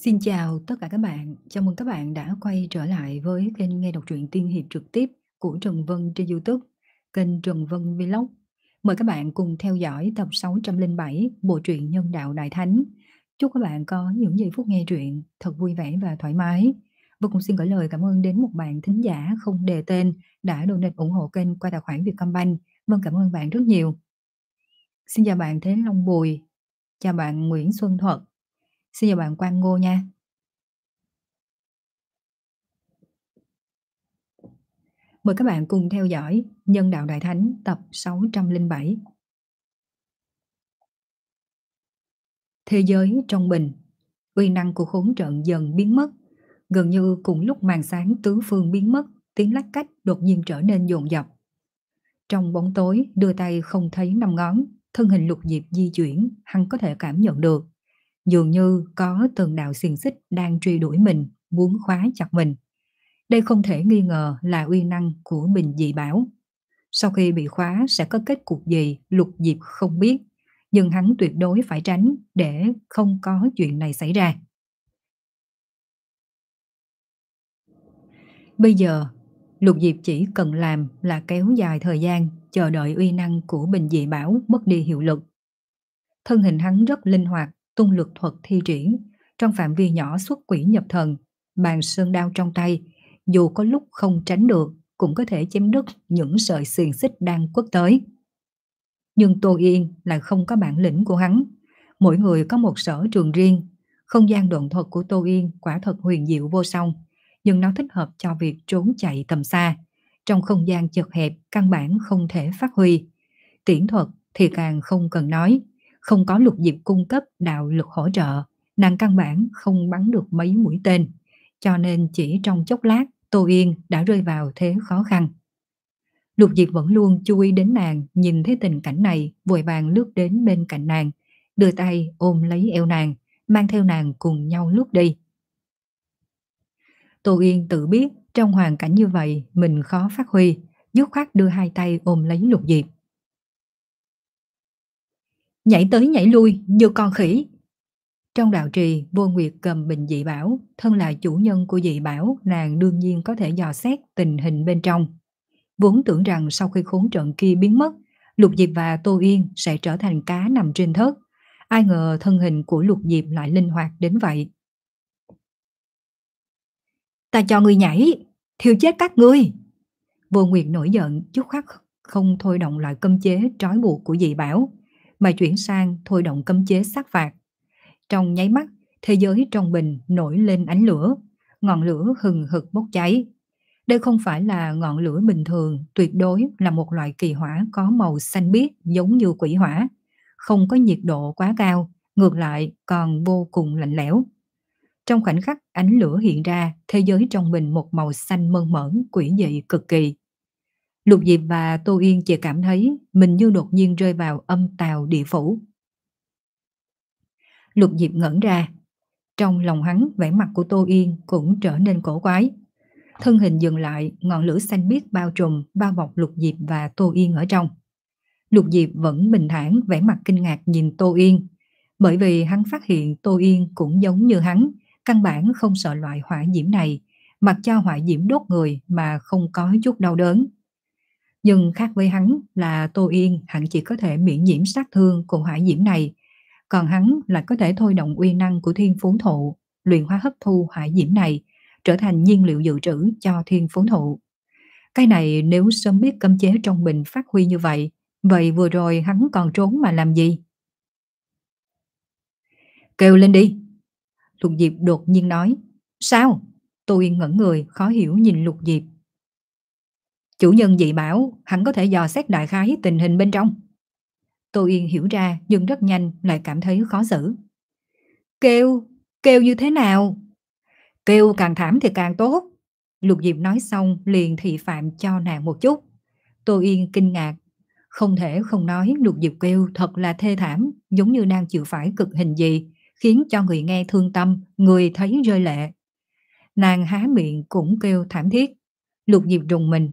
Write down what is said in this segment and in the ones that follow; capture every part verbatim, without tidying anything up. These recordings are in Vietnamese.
Xin chào tất cả các bạn, chào mừng các bạn đã quay trở lại với kênh nghe đọc truyện tiên hiệp trực tiếp của Trần Vân trên YouTube, kênh Trần Vân Vlog. Mời các bạn cùng theo dõi tập sáu trăm lẻ bảy bộ truyện Nhân đạo Đại Thánh. Chúc các bạn có những giây phút nghe truyện thật vui vẻ và thoải mái. Và cũng xin gửi lời cảm ơn đến một bạn thính giả không đề tên đã donate ủng hộ kênh qua tài khoản Vietcombank. Vâng, cảm ơn bạn rất nhiều. Xin chào bạn Thế Long Bùi, chào bạn Nguyễn Xuân Thuật, xin chào bạn Quang Ngô nha. Mời các bạn cùng theo dõi Nhân đạo Đại Thánh tập sáu trăm lẻ bảy. Thế giới trong bình, uy năng của khốn trận dần biến mất. Gần như cùng lúc màn sáng tứ phương biến mất, tiếng lách cách đột nhiên trở nên dồn dập. Trong bóng tối, đưa tay không thấy năm ngón, thân hình Lục Diệp di chuyển, hắn có thể cảm nhận được. Dường như có từng đạo xiềng xích đang truy đuổi mình, muốn khóa chặt mình. Đây không thể nghi ngờ là uy năng của bình dị bảo. Sau khi bị khóa sẽ có kết cục gì Lục Diệp không biết, nhưng hắn tuyệt đối phải tránh để không có chuyện này xảy ra. Bây giờ, Lục Diệp chỉ cần làm là kéo dài thời gian, chờ đợi uy năng của bình dị bảo mất đi hiệu lực. Thân hình hắn rất linh hoạt, tung lực thuật thi triển, trong phạm vi nhỏ xuất quỷ nhập thần, bàn sơn đao trong tay, dù có lúc không tránh được, cũng có thể chém đứt những sợi xiềng xích đang quất tới. Nhưng Tô Yên lại không có bản lĩnh của hắn. Mỗi người có một sở trường riêng. Không gian độn thuật của Tô Yên quả thật huyền diệu vô song, nhưng nó thích hợp cho việc trốn chạy tầm xa. Trong không gian chật hẹp, căn bản không thể phát huy. Tiễn thuật thì càng không cần nói. Không có Lục Diệp cung cấp đạo lực hỗ trợ, nàng căn bản không bắn được mấy mũi tên. Cho nên chỉ trong chốc lát, Tô Yên đã rơi vào thế khó khăn. Lục Diệp vẫn luôn chú ý đến nàng, nhìn thấy tình cảnh này, vội vàng lướt đến bên cạnh nàng, đưa tay ôm lấy eo nàng, mang theo nàng cùng nhau lướt đi. Tô Yên tự biết trong hoàn cảnh như vậy mình khó phát huy, dứt khoát đưa hai tay ôm lấy Lục Diệp. Nhảy tới nhảy lui như con khỉ. Trong đạo trì, Vô Nguyệt cầm bình dị bảo, thân là chủ nhân của dị bảo, nàng đương nhiên có thể dò xét tình hình bên trong. Vốn tưởng rằng sau khi khốn trận kia biến mất, Lục Diệp và Tô Yên sẽ trở thành cá nằm trên thớt. Ai ngờ thân hình của Lục Diệp lại linh hoạt đến vậy. Ta cho ngươi nhảy, thiêu chết các ngươi. Vô Nguyệt nổi giận, chút khắc không thôi động lại cấm chế trói buộc của dị bảo, mà chuyển sang thôi động cấm chế sát phạt. Trong nháy mắt, thế giới trong bình nổi lên ánh lửa, ngọn lửa hừng hực bốc cháy. Đây không phải là ngọn lửa bình thường, tuyệt đối là một loại kỳ hỏa có màu xanh biếc giống như quỷ hỏa. Không có nhiệt độ quá cao, ngược lại còn vô cùng lạnh lẽo. Trong khoảnh khắc ánh lửa hiện ra, thế giới trong bình một màu xanh mơn mởn, quỷ dị cực kỳ. Lục Diệp và Tô Yên chỉ cảm thấy mình như đột nhiên rơi vào âm tào địa phủ. Lục Diệp ngẩn ra, trong lòng hắn vẻ mặt của Tô Yên cũng trở nên cổ quái. Thân hình dừng lại, ngọn lửa xanh biếc bao trùm, bao bọc Lục Diệp và Tô Yên ở trong. Lục Diệp vẫn bình thản, vẻ mặt kinh ngạc nhìn Tô Yên, bởi vì hắn phát hiện Tô Yên cũng giống như hắn, căn bản không sợ loại hỏa diễm này, mặc cho hỏa diễm đốt người mà không có chút đau đớn. Nhưng khác với hắn là Tô Yên hẳn chỉ có thể miễn nhiễm sát thương của hỏa diễm này, còn hắn lại có thể thôi động uy năng của thiên phú thụ, luyện hóa hấp thu hỏa diễm này, trở thành nhiên liệu dự trữ cho thiên phú thụ. Cái này nếu sớm biết cấm chế trong bình phát huy như vậy, vậy vừa rồi hắn còn trốn mà làm gì? Kêu lên đi! Lục Diệp đột nhiên nói. Sao? Tô Yên ngẩn người, khó hiểu nhìn Lục Diệp. Chủ nhân dị bảo, hắn có thể dò xét đại khái tình hình bên trong. Tô Yên hiểu ra nhưng rất nhanh lại cảm thấy khó xử. Kêu, kêu như thế nào? Kêu càng thảm thì càng tốt. Lục Diệp nói xong liền thị phạm cho nàng một chút. Tô Yên kinh ngạc, không thể không nói Lục Diệp kêu thật là thê thảm, giống như đang chịu phải cực hình gì, khiến cho người nghe thương tâm, người thấy rơi lệ. Nàng há miệng cũng kêu thảm thiết. Lục Diệp rùng mình.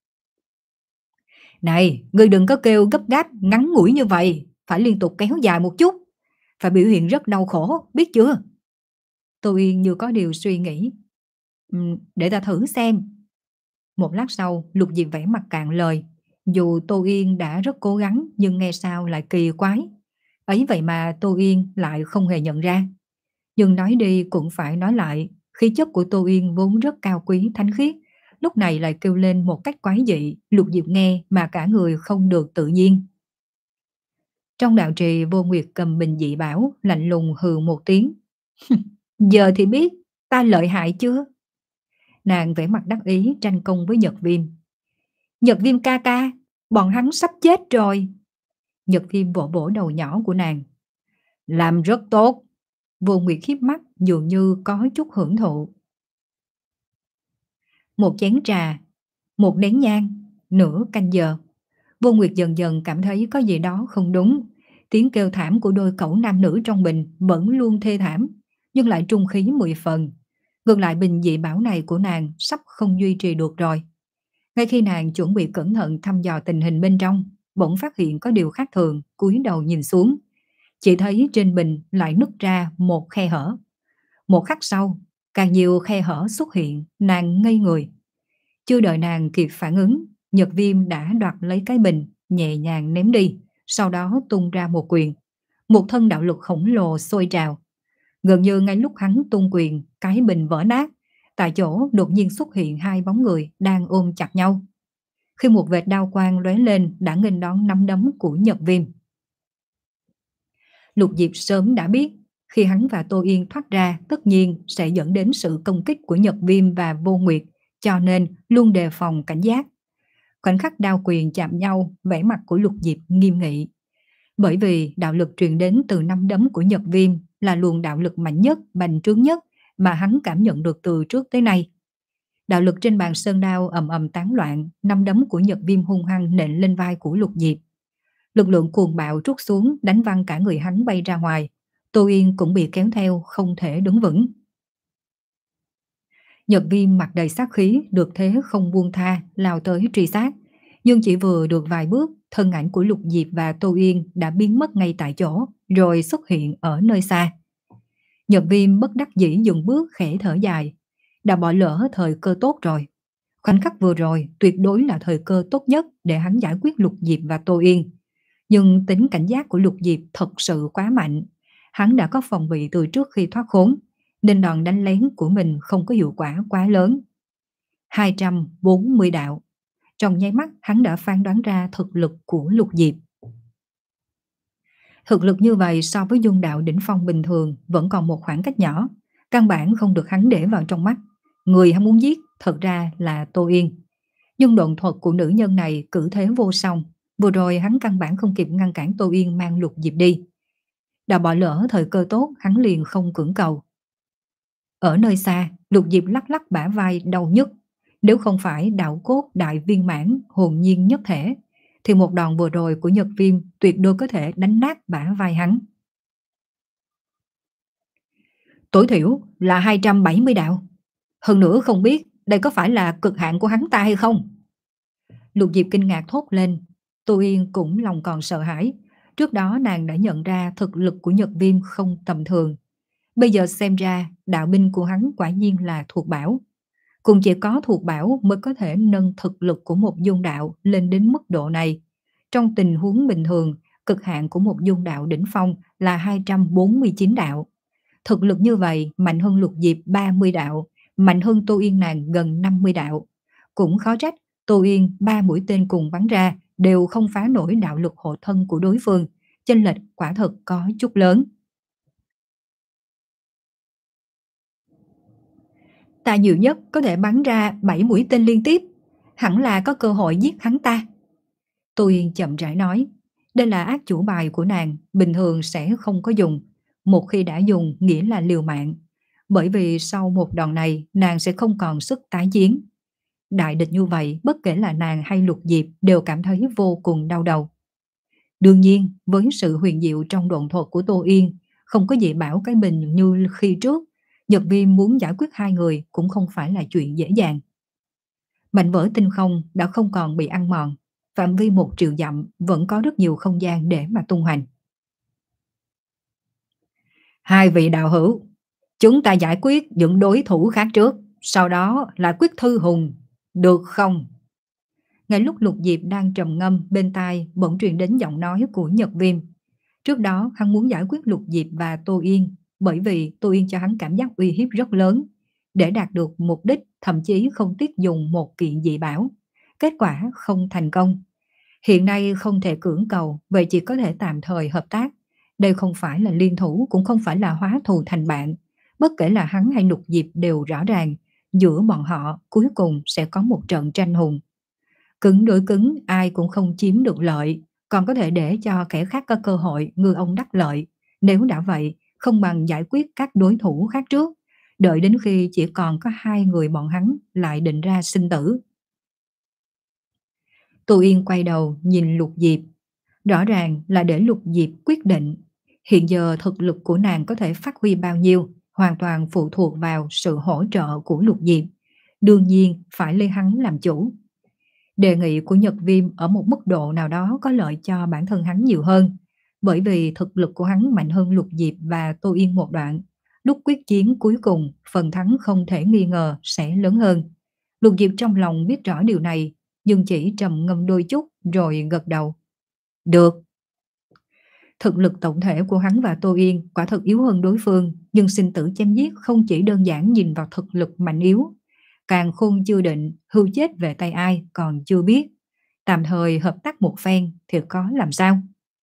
Này, ngươi đừng có kêu gấp gáp, ngắn ngủi như vậy, phải liên tục kéo dài một chút, phải biểu hiện rất đau khổ, biết chưa? Tô Yên như có điều suy nghĩ. "Ừm, để ta thử xem." Một lát sau, Lục Diệp vẻ mặt cạn lời. Dù Tô Yên đã rất cố gắng nhưng nghe sao lại kỳ quái. Ấy vậy mà Tô Yên lại không hề nhận ra. Nhưng nói đi cũng phải nói lại, khí chất của Tô Yên vốn rất cao quý thánh khiết, lúc này lại kêu lên một cách quái dị, Lục Diệp nghe mà cả người không được tự nhiên. Trong đạo trì, Vô Nguyệt cầm bình dị bảo, lạnh lùng hừ một tiếng. Giờ thì biết ta lợi hại chưa? Nàng vẻ mặt đắc ý tranh công với Nhật Viêm. Nhật Viêm ca ca, bọn hắn sắp chết rồi. Nhật Viêm vỗ vỗ đầu nhỏ của nàng. Làm rất tốt. Vô Nguyệt khiếp mắt dường như có chút hưởng thụ. Một chén trà, một nén nhang, nửa canh giờ. Vô Nguyệt dần dần cảm thấy có gì đó không đúng. Tiếng kêu thảm của đôi cẩu nam nữ trong bình vẫn luôn thê thảm, nhưng lại trung khí mười phần. Ngược lại bình dị bảo này của nàng sắp không duy trì được rồi. Ngay khi nàng chuẩn bị cẩn thận thăm dò tình hình bên trong, bỗng phát hiện có điều khác thường, cúi đầu nhìn xuống. Chỉ thấy trên bình lại nứt ra một khe hở. Một khắc sau, càng nhiều khe hở xuất hiện, nàng ngây người. Chưa đợi nàng kịp phản ứng, Nhật Viêm đã đoạt lấy cái bình, nhẹ nhàng ném đi, sau đó tung ra một quyền. Một thân đạo lực khổng lồ sôi trào. Gần như ngay lúc hắn tung quyền, cái bình vỡ nát, tại chỗ đột nhiên xuất hiện hai bóng người đang ôm chặt nhau. Khi một vệt đao quang lóe lên đã nghênh đón nắm đấm của Nhật Viêm. Lục Diệp sớm đã biết, khi hắn và Tô Yên thoát ra tất nhiên sẽ dẫn đến sự công kích của Nhật Viêm và Vô Nguyệt, cho nên luôn đề phòng cảnh giác. Khoảnh khắc đao quyền chạm nhau, vẻ mặt của Lục Diệp nghiêm nghị. Bởi vì đạo lực truyền đến từ năm đấm của Nhật Viêm là luồng đạo lực mạnh nhất, bành trướng nhất mà hắn cảm nhận được từ trước tới nay. Đạo lực trên bàn sơn đao ầm ầm tán loạn, năm đấm của Nhật Viêm hung hăng nện lên vai của Lục Diệp. Lực lượng cuồng bạo trút xuống, đánh văng cả người hắn bay ra ngoài. Tô Yên cũng bị kéo theo, không thể đứng vững. Nhật Viêm mặt đầy sát khí, được thế không buông tha, lao tới truy sát. Nhưng chỉ vừa được vài bước, thân ảnh của Lục Diệp và Tô Yên đã biến mất ngay tại chỗ, rồi xuất hiện ở nơi xa. Nhật Viêm bất đắc dĩ dừng bước khẽ thở dài. Đã bỏ lỡ thời cơ tốt rồi. Khoảnh khắc vừa rồi tuyệt đối là thời cơ tốt nhất để hắn giải quyết Lục Diệp và Tô Yên. Nhưng tính cảnh giác của Lục Diệp thật sự quá mạnh. Hắn đã có phòng bị từ trước khi thoát khốn, nên đòn đánh lén của mình không có hiệu quả quá lớn. hai trăm bốn mươi đạo. Trong nháy mắt hắn đã phán đoán ra thực lực của Lục Diệp. Thực lực như vậy so với dung đạo đỉnh phong bình thường vẫn còn một khoảng cách nhỏ, căn bản không được hắn để vào trong mắt. Người hắn muốn giết thật ra là Tô Yên. Nhưng độn thuật của nữ nhân này cử thế vô song, vừa rồi hắn căn bản không kịp ngăn cản Tô Yên mang Lục Diệp đi. Đã bỏ lỡ thời cơ tốt, hắn liền không cưỡng cầu. Ở nơi xa, Lục Diệp lắc lắc bả vai đau nhức. Nếu không phải đạo cốt đại viên mãn, hồn nhiên nhất thể, thì một đòn vừa rồi của Nhật Viêm tuyệt đối có thể đánh nát bả vai hắn. Tối thiểu là hai trăm bảy mươi đạo. Hơn nữa không biết đây có phải là cực hạn của hắn ta hay không? Lục Diệp kinh ngạc thốt lên. Tô Yên cũng lòng còn sợ hãi. Trước đó nàng đã nhận ra thực lực của Nhật Viêm không tầm thường. Bây giờ xem ra đạo binh của hắn quả nhiên là thuộc bảo. Cũng chỉ có thuộc bảo mới có thể nâng thực lực của một dung đạo lên đến mức độ này. Trong tình huống bình thường, cực hạn của một dung đạo đỉnh phong là hai trăm bốn mươi chín đạo. Thực lực như vậy mạnh hơn Lục Diệp ba mươi đạo, mạnh hơn Tô Yên nàng gần năm mươi đạo. Cũng khó trách Tô Yên ba mũi tên cùng bắn ra đều không phá nổi đạo lực hộ thân của đối phương. Chênh lệch quả thật có chút lớn. Ta nhiều nhất có thể bắn ra bảy mũi tên liên tiếp, hẳn là có cơ hội giết hắn ta. Tô Yên chậm rãi nói, đây là ác chủ bài của nàng, bình thường sẽ không có dùng. Một khi đã dùng nghĩa là liều mạng, bởi vì sau một đòn này nàng sẽ không còn sức tái chiến. Đại địch như vậy, bất kể là nàng hay Lục Diệp đều cảm thấy vô cùng đau đầu. Đương nhiên, với sự huyền diệu trong độn thuật của Tô Yên, không có gì bảo cái bình như khi trước, Nhật Viêm muốn giải quyết hai người cũng không phải là chuyện dễ dàng. Mảnh vỡ tinh không đã không còn bị ăn mòn, phạm vi một triệu dặm vẫn có rất nhiều không gian để mà tung hoành. Hai vị đạo hữu, Chúng ta giải quyết những đối thủ khác trước, sau đó là quyết Thư Hùng, được không? Ngay lúc Lục Diệp đang trầm ngâm, bên tai bỗng truyền đến giọng nói của Nhật Viêm. Trước đó hắn muốn giải quyết Lục Diệp và Tô Yên, bởi vì Tô Yên cho hắn cảm giác uy hiếp rất lớn. Để đạt được mục đích, thậm chí không tiếc dùng một kiện dị bảo. Kết quả không thành công. Hiện nay không thể cưỡng cầu, vậy chỉ có thể tạm thời hợp tác. Đây không phải là liên thủ, cũng không phải là hóa thù thành bạn. Bất kể là hắn hay Lục Diệp đều rõ ràng, giữa bọn họ cuối cùng sẽ có một trận tranh hùng. Cứng đối cứng ai cũng không chiếm được lợi, còn có thể để cho kẻ khác có cơ hội ngư ông đắc lợi. Nếu đã vậy, không bằng giải quyết các đối thủ khác trước, đợi đến khi chỉ còn có hai người bọn hắn lại định ra sinh tử. Tô Yên quay đầu nhìn Lục Diệp, rõ ràng là để Lục Diệp quyết định. Hiện giờ thực lực của nàng có thể phát huy bao nhiêu, hoàn toàn phụ thuộc vào sự hỗ trợ của Lục Diệp. Đương nhiên phải lấy hắn làm chủ. Đề nghị của Nhật Viêm ở một mức độ nào đó có lợi cho bản thân hắn nhiều hơn, bởi vì thực lực của hắn mạnh hơn Lục Diệp và Tô Yên một đoạn. Lúc quyết chiến cuối cùng, phần thắng không thể nghi ngờ sẽ lớn hơn. Lục Diệp trong lòng biết rõ điều này, nhưng chỉ trầm ngâm đôi chút rồi gật đầu. Được. Thực lực tổng thể của hắn và Tô Yên quả thật yếu hơn đối phương, nhưng sinh tử chém giết không chỉ đơn giản nhìn vào thực lực mạnh yếu. Càng khôn chưa định, hưu chết về tay ai còn chưa biết. Tạm thời hợp tác một phen thì có làm sao?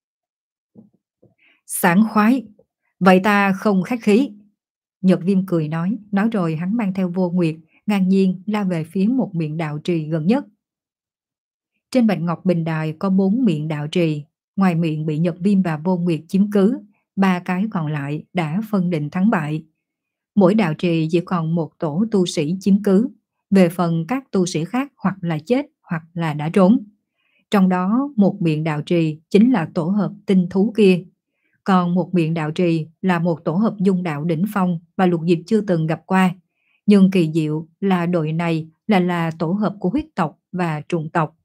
Sảng khoái, vậy ta không khách khí. Nhật Viêm cười nói, nói rồi hắn mang theo Vô Nguyệt, ngang nhiên la về phía một miệng đạo trì gần nhất. Trên bạch ngọc bình đài có bốn miệng đạo trì, ngoài miệng bị Nhật Viêm và Vô Nguyệt chiếm cứ, ba cái còn lại đã phân định thắng bại. Mỗi đạo trì chỉ còn một tổ tu sĩ chiếm cứ, về phần các tu sĩ khác hoặc là chết hoặc là đã trốn. Trong đó một miệng đạo trì chính là tổ hợp tinh thú kia, còn một miệng đạo trì là một tổ hợp dung đạo đỉnh phong và Lục Diệp chưa từng gặp qua. Nhưng kỳ diệu là đội này là là tổ hợp của huyết tộc và trùng tộc.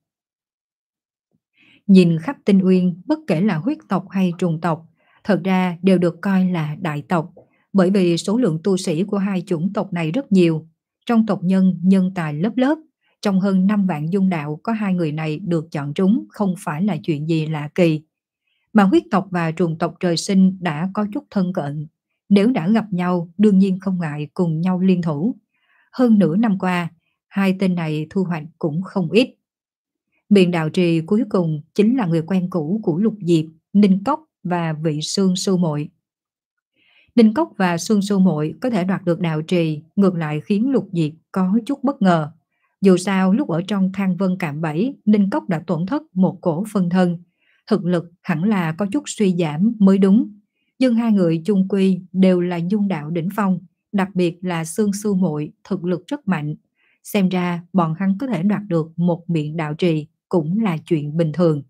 Nhìn khắp Tinh Uyên, bất kể là huyết tộc hay trùng tộc, thật ra đều được coi là đại tộc, bởi vì số lượng tu sĩ của hai chủng tộc này rất nhiều. Trong tộc nhân, nhân tài lớp lớp, trong hơn năm vạn dung đạo có hai người này được chọn trúng không phải là chuyện gì lạ kỳ. Mà huyết tộc và trùng tộc trời sinh đã có chút thân cận, nếu đã gặp nhau đương nhiên không ngại cùng nhau liên thủ. Hơn nửa năm qua, hai tên này thu hoạch cũng không ít. Miệng đạo trì cuối cùng chính là người quen cũ của Lục Diệp, Ninh Cốc và Vị Sương Sư Muội. Ninh Cốc và Sương Sư Muội có thể đoạt được đạo trì, ngược lại khiến Lục Diệp có chút bất ngờ. Dù sao lúc ở trong Thang Vân Cạm Bẫy, Ninh Cốc đã tổn thất một cổ phân thân, thực lực hẳn là có chút suy giảm mới đúng. Nhưng hai người chung quy đều là dung đạo đỉnh phong, đặc biệt là Sương Sư Muội thực lực rất mạnh. Xem ra bọn hắn có thể đoạt được một miệng đạo trì cũng là chuyện bình thường.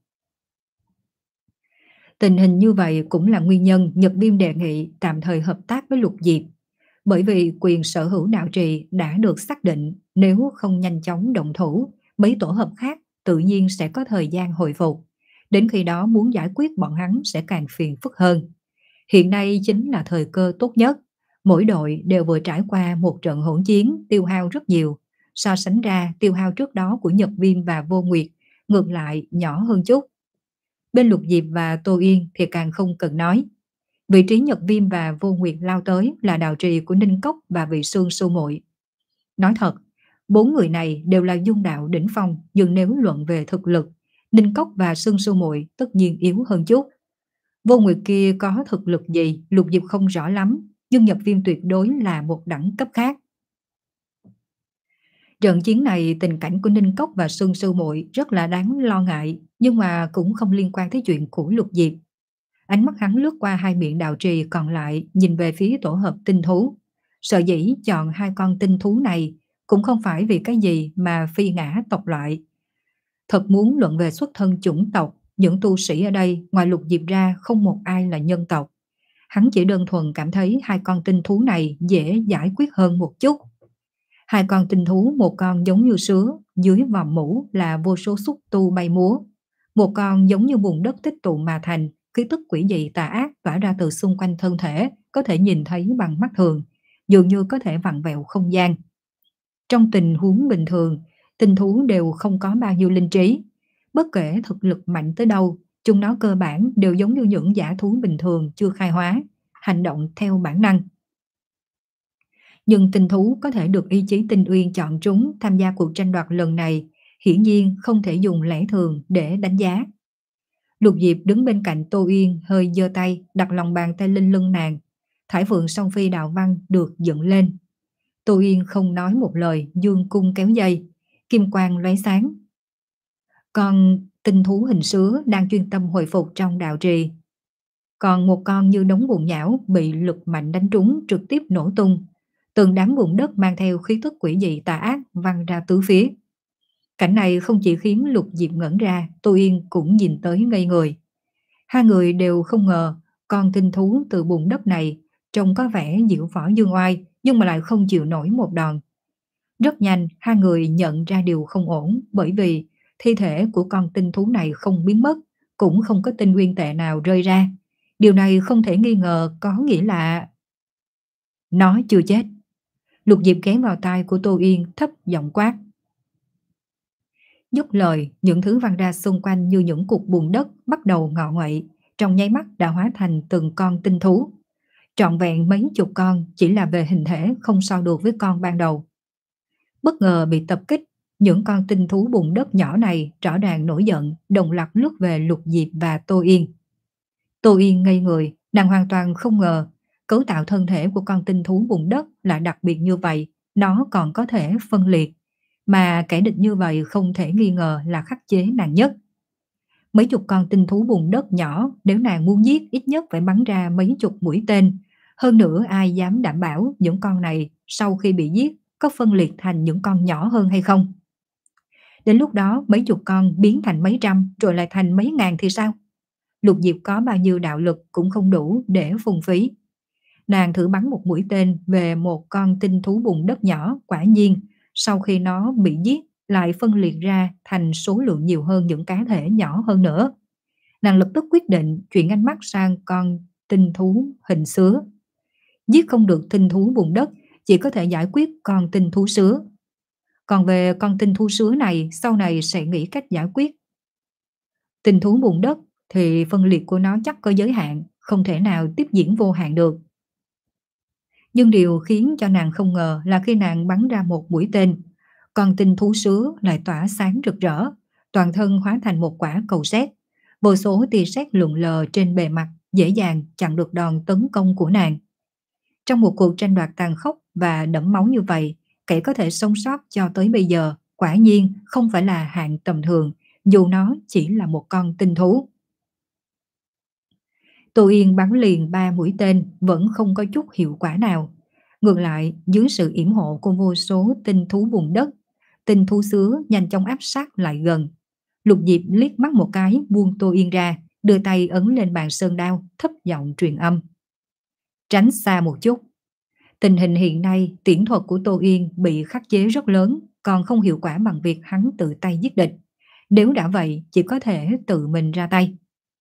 Tình hình như vậy cũng là nguyên nhân Nhật Viêm đề nghị tạm thời hợp tác với Lục Diệp. Bởi vì quyền sở hữu đạo trì đã được xác định, nếu không nhanh chóng động thủ, mấy tổ hợp khác tự nhiên sẽ có thời gian hồi phục. Đến khi đó muốn giải quyết bọn hắn sẽ càng phiền phức hơn. Hiện nay chính là thời cơ tốt nhất. Mỗi đội đều vừa trải qua một trận hỗn chiến tiêu hao rất nhiều. So sánh ra tiêu hao trước đó của Nhật Viêm và Vô Nguyệt ngược lại nhỏ hơn chút. Bên Lục Diệp và Tô Yên thì càng không cần nói. Vị trí Nhật Viêm và Vô Nguyệt lao tới là đạo trì của Ninh Cốc và Vị Sương Sư Muội. Nói thật, bốn người này đều là dung đạo đỉnh phong, nhưng nếu luận về thực lực, Ninh Cốc và Sương Sư Muội tất nhiên yếu hơn chút. Vô Nguyệt kia có thực lực gì Lục Diệp không rõ lắm, nhưng Nhật Viêm tuyệt đối là một đẳng cấp khác. Trận chiến này tình cảnh của Ninh Cốc và Sương Sư Muội rất là đáng lo ngại, nhưng mà cũng không liên quan tới chuyện của Lục Diệp. Ánh mắt hắn lướt qua hai miệng đạo trì còn lại, nhìn về phía tổ hợp tinh thú. Sợ dĩ chọn hai con tinh thú này cũng không phải vì cái gì mà phi ngã tộc loại. Thật muốn luận về xuất thân chủng tộc, những tu sĩ ở đây ngoài Lục Diệp ra không một ai là nhân tộc. Hắn chỉ đơn thuần cảm thấy hai con tinh thú này dễ giải quyết hơn một chút. Hai con tinh thú, một con giống như sứa, dưới vòm mũ là vô số xúc tu bay múa. Một con giống như bùn đất tích tụ mà thành, khí tức quỷ dị tà ác tỏa ra từ xung quanh thân thể, có thể nhìn thấy bằng mắt thường. dường như có thể vặn vẹo không gian. Trong tình huống bình thường, tinh thú đều không có bao nhiêu linh trí. Bất kể thực lực mạnh tới đâu, chúng nó cơ bản đều giống như những dã thú bình thường chưa khai hóa, hành động theo bản năng. Nhưng tinh thú có thể được ý chí tinh uyên chọn chúng tham gia cuộc tranh đoạt lần này, hiển nhiên không thể dùng lẽ thường để đánh giá. Lục Diệp đứng bên cạnh Tô Uyên hơi giơ tay đặt lòng bàn tay lên lưng nàng. Thải Phượng Song Phi đạo văn được dựng lên. Tô Uyên không nói một lời, dương cung kéo dây, kim quang lóe sáng. Con tinh thú hình sứa đang chuyên tâm hồi phục trong đạo trì. Còn một con như đống bùn nhão bị lực mạnh đánh trúng trực tiếp nổ tung. Từng đám bùn đất mang theo khí tức quỷ dị tà ác văng ra tứ phía. Cảnh này không chỉ khiến Lục Diệp ngẩn ra, Tô Yên cũng nhìn tới ngây người. Hai người đều không ngờ con tinh thú từ bùn đất này trông có vẻ diệu võ dương oai nhưng mà lại không chịu nổi một đòn. Rất nhanh hai người nhận ra điều không ổn, bởi vì thi thể của con tinh thú này không biến mất, cũng không có tinh nguyên tệ nào rơi ra. Điều này không thể nghi ngờ có nghĩa là nó chưa chết. Lục Diệp ghé vào tai của Tô Yên thấp giọng quát. Dứt lời, những thứ văng ra xung quanh như những cục bùn đất bắt đầu ngọ nguậy, trong nháy mắt đã hóa thành từng con tinh thú. Trọn vẹn mấy chục con, chỉ là về hình thể không so được với con ban đầu. Bất ngờ bị tập kích, những con tinh thú bùn đất nhỏ này rõ ràng nổi giận, đồng loạt lướt về Lục Diệp và Tô Yên. Tô Yên ngây người, nàng hoàn toàn không ngờ cấu tạo thân thể của con tinh thú bùn đất lại đặc biệt như vậy, nó còn có thể phân liệt. Mà kẻ địch như vậy không thể nghi ngờ là khắc chế nàng nhất. Mấy chục con tinh thú bùn đất nhỏ, nếu nàng muốn giết ít nhất phải bắn ra mấy chục mũi tên. Hơn nữa ai dám đảm bảo những con này sau khi bị giết có phân liệt thành những con nhỏ hơn hay không? Đến lúc đó mấy chục con biến thành mấy trăm rồi lại thành mấy ngàn thì sao? Lục Diệp có bao nhiêu đạo lực cũng không đủ để phung phí. Nàng thử bắn một mũi tên về một con tinh thú bùn đất nhỏ, quả nhiên sau khi nó bị giết lại phân liệt ra thành số lượng nhiều hơn những cá thể nhỏ hơn nữa. Nàng lập tức quyết định chuyển ánh mắt sang con tinh thú hình sứa. Giết không được tinh thú bùn đất, chỉ có thể giải quyết con tinh thú sứa. Còn về con tinh thú sứa này, sau này sẽ nghĩ cách giải quyết. Tinh thú bùn đất thì phân liệt của nó chắc có giới hạn, không thể nào tiếp diễn vô hạn được. Nhưng điều khiến cho nàng không ngờ là khi nàng bắn ra một mũi tên, con tinh thú sứa lại tỏa sáng rực rỡ, toàn thân hóa thành một quả cầu sét. Vô số tia sét lượn lờ trên bề mặt, dễ dàng chặn được đòn tấn công của nàng. Trong một cuộc tranh đoạt tàn khốc và đẫm máu như vậy, kẻ có thể sống sót cho tới bây giờ quả nhiên không phải là hạng tầm thường, dù nó chỉ là một con tinh thú. Tô Yên bắn liền ba mũi tên vẫn không có chút hiệu quả nào. Ngược lại, dưới sự yểm hộ của vô số tinh thú bùn đất, tinh thú sứa nhanh chóng áp sát lại gần. Lục Diệp liếc mắt một cái buông Tô Yên ra, đưa tay ấn lên bàn sơn đao, thấp giọng truyền âm. Tránh xa một chút. Tình hình hiện nay, tiễn thuật của Tô Yên bị khắc chế rất lớn, còn không hiệu quả bằng việc hắn tự tay giết địch. Nếu đã vậy, chỉ có thể tự mình ra tay.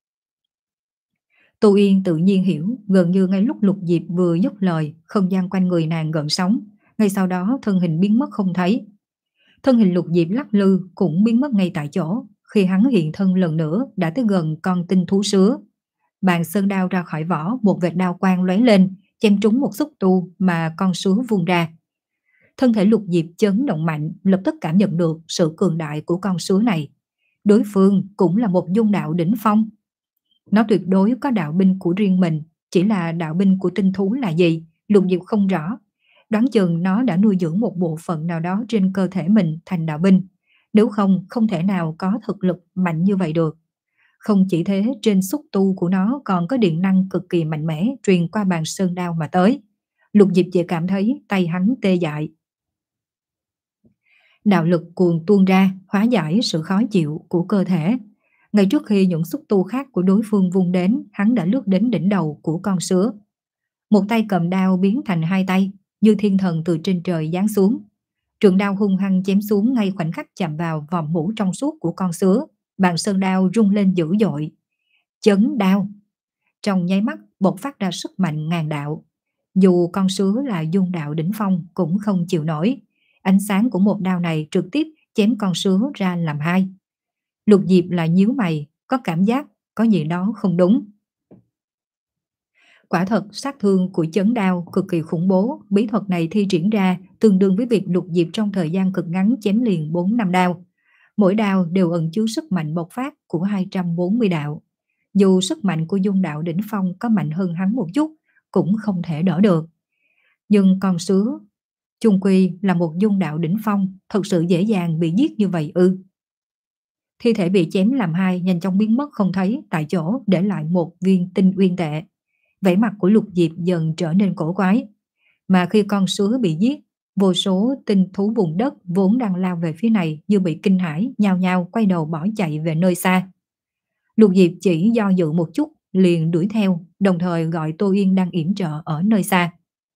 Tô Yên tự nhiên hiểu, gần như ngay lúc Lục Diệp vừa dứt lời, không gian quanh người nàng gợn sóng, ngay sau đó thân hình biến mất không thấy. Thân hình Lục Diệp lắc lư cũng biến mất ngay tại chỗ, khi hắn hiện thân lần nữa đã tới gần con tinh thú sứa. Bàn sơn đao ra khỏi vỏ, một vệt đao quang lóe lên, chém trúng một xúc tu mà con sứa vung ra. Thân thể Lục Diệp chấn động mạnh, lập tức cảm nhận được sự cường đại của con sứa này. Đối phương cũng là một dung đạo đỉnh phong. Nó tuyệt đối có đạo binh của riêng mình, chỉ là đạo binh của tinh thú là gì, Lục Diệp không rõ. Đoán chừng nó đã nuôi dưỡng một bộ phận nào đó trên cơ thể mình thành đạo binh. Nếu không, không thể nào có thực lực mạnh như vậy được. Không chỉ thế, trên xúc tu của nó còn có điện năng cực kỳ mạnh mẽ truyền qua bàn sơn đao mà tới. Lục Diệp chỉ cảm thấy tay hắn tê dại. Đạo lực cuồn tuôn ra, hóa giải sự khó chịu của cơ thể. Ngay trước khi những xúc tu khác của đối phương vung đến, hắn đã lướt đến đỉnh đầu của con sứa. Một tay cầm đao biến thành hai tay, như thiên thần từ trên trời giáng xuống. Trường đao hung hăng chém xuống ngay khoảnh khắc chạm vào vòng mũ trong suốt của con sứa. Bàn sơn đao rung lên dữ dội. Chấn đao. Trong nháy mắt bộc phát ra sức mạnh ngàn đạo. Dù con sứa là dung đạo đỉnh phong cũng không chịu nổi. Ánh sáng của một đao này trực tiếp chém con sứa ra làm hai. Lục Diệp là nhíu mày, có cảm giác có gì đó không đúng. Quả thật sát thương của chấn đao cực kỳ khủng bố, bí thuật này thi triển ra tương đương với việc Lục Diệp trong thời gian cực ngắn chém liền bốn năm đao. Mỗi đao đều ẩn chứa sức mạnh bộc phát của hai trăm bốn mươi đạo. Dù sức mạnh của dung đạo đỉnh phong có mạnh hơn hắn một chút, cũng không thể đỡ được. Nhưng con sứa, chung quy là một dung đạo đỉnh phong, thật sự dễ dàng bị giết như vậy ư? Thi thể bị chém làm hai nhanh chóng biến mất không thấy tại chỗ, để lại một viên tinh uyên tệ. Vẻ mặt của Lục Diệp dần trở nên cổ quái. Mà khi con sứa bị giết, vô số tinh thú vùng đất vốn đang lao về phía này như bị kinh hãi, nhao nhao quay đầu bỏ chạy về nơi xa. Lục Diệp chỉ do dự một chút liền đuổi theo, đồng thời gọi Tô Yên đang yểm trợ ở nơi xa.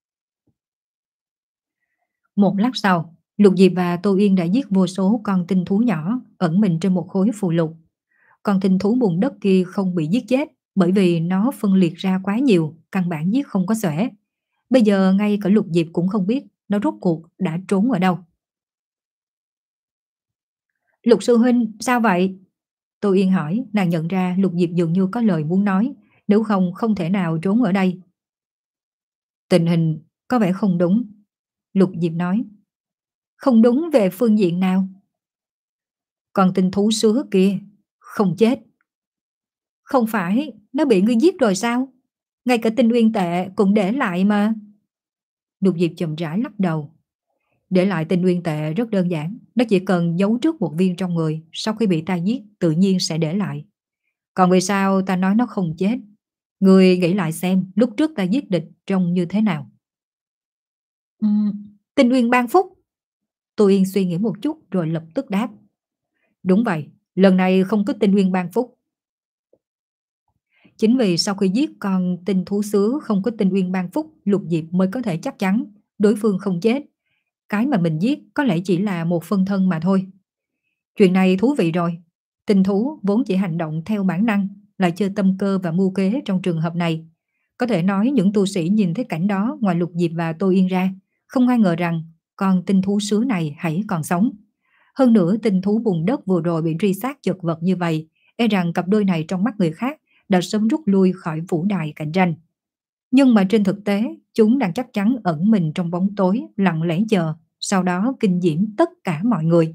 Một lát sau, Lục Diệp và Tô Yên đã giết vô số con tinh thú nhỏ ẩn mình trên một khối phù lục. Con tinh thú bùn đất kia không bị giết chết bởi vì nó phân liệt ra quá nhiều, căn bản giết không có xuể. Bây giờ ngay cả Lục Diệp cũng không biết nó rốt cuộc đã trốn ở đâu. Lục sư huynh, sao vậy? Tô Yên hỏi, nàng nhận ra Lục Diệp dường như có lời muốn nói, nếu không không thể nào trốn ở đây. Tình hình có vẻ không đúng, Lục Diệp nói. Không đúng về phương diện nào? Còn tinh thú sứa kia không chết. Không phải nó bị ngươi giết rồi sao? Ngay cả tinh uyên tệ cũng để lại mà. Lục Diệp chậm rãi lắc đầu. Để lại tinh uyên tệ rất đơn giản, nó chỉ cần giấu trước một viên trong người, sau khi bị ta giết tự nhiên sẽ để lại. Còn vì sao ta nói nó không chết? Người nghĩ lại xem lúc trước ta giết địch trông như thế nào. Uhm, tinh uyên ban phúc. Tô Yên suy nghĩ một chút rồi lập tức đáp. Đúng vậy, lần này không có tinh uyên ban phúc. Chính vì sau khi giết con tinh thú sứa không có tinh uyên ban phúc, Lục Diệp mới có thể chắc chắn đối phương không chết. Cái mà mình giết có lẽ chỉ là một phân thân mà thôi. Chuyện này thú vị rồi. Tinh thú vốn chỉ hành động theo bản năng, lại chơi tâm cơ và mưu kế trong trường hợp này. Có thể nói những tu sĩ nhìn thấy cảnh đó ngoài Lục Diệp và Tô Yên ra, không ai ngờ rằng con tinh thú sứa này hãy còn sống. Hơn nữa tinh thú bùn đất vừa rồi bị truy sát chật vật như vậy, e rằng cặp đôi này trong mắt người khác đã sớm rút lui khỏi vũ đài cạnh tranh. Nhưng mà trên thực tế, chúng đang chắc chắn ẩn mình trong bóng tối, lặng lẽ chờ, sau đó kinh diễm tất cả mọi người.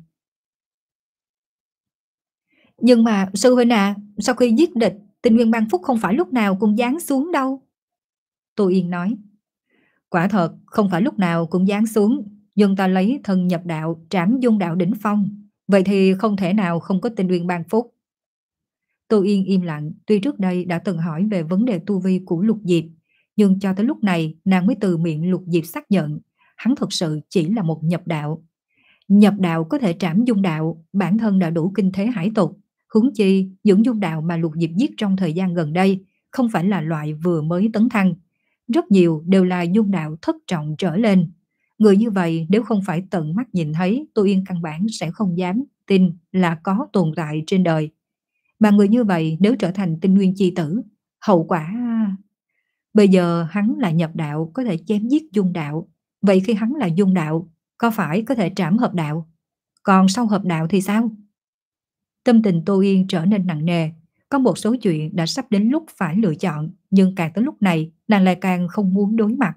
Nhưng mà sư huynh à, sau khi giết địch, tinh nguyên ban phúc không phải lúc nào cũng giáng xuống đâu. Tô Yên nói. Quả thật, không phải lúc nào cũng giáng xuống, nhưng ta lấy thân nhập đạo, trảm dung đạo đỉnh phong, vậy thì không thể nào không có tinh nguyên ban phúc. Tô Yên im lặng, tuy trước đây đã từng hỏi về vấn đề tu vi của Lục Diệp, nhưng cho tới lúc này nàng mới từ miệng Lục Diệp xác nhận, hắn thực sự chỉ là một nhập đạo. Nhập đạo có thể trảm dung đạo, bản thân đã đủ kinh thế hải tục, huống chi những dung đạo mà Lục Diệp giết trong thời gian gần đây không phải là loại vừa mới tấn thăng. Rất nhiều đều là dung đạo thất trọng trở lên. Người như vậy nếu không phải tận mắt nhìn thấy, Tô Yên căn bản sẽ không dám tin là có tồn tại trên đời. Mà người như vậy nếu trở thành tinh nguyên chi tử, hậu quả... Bây giờ hắn là nhập đạo có thể chém giết dung đạo, vậy khi hắn là dung đạo có phải có thể trảm hợp đạo? Còn sau hợp đạo thì sao? Tâm tình Tô Yên trở nên nặng nề. Có một số chuyện đã sắp đến lúc phải lựa chọn, nhưng càng tới lúc này nàng lại càng không muốn đối mặt.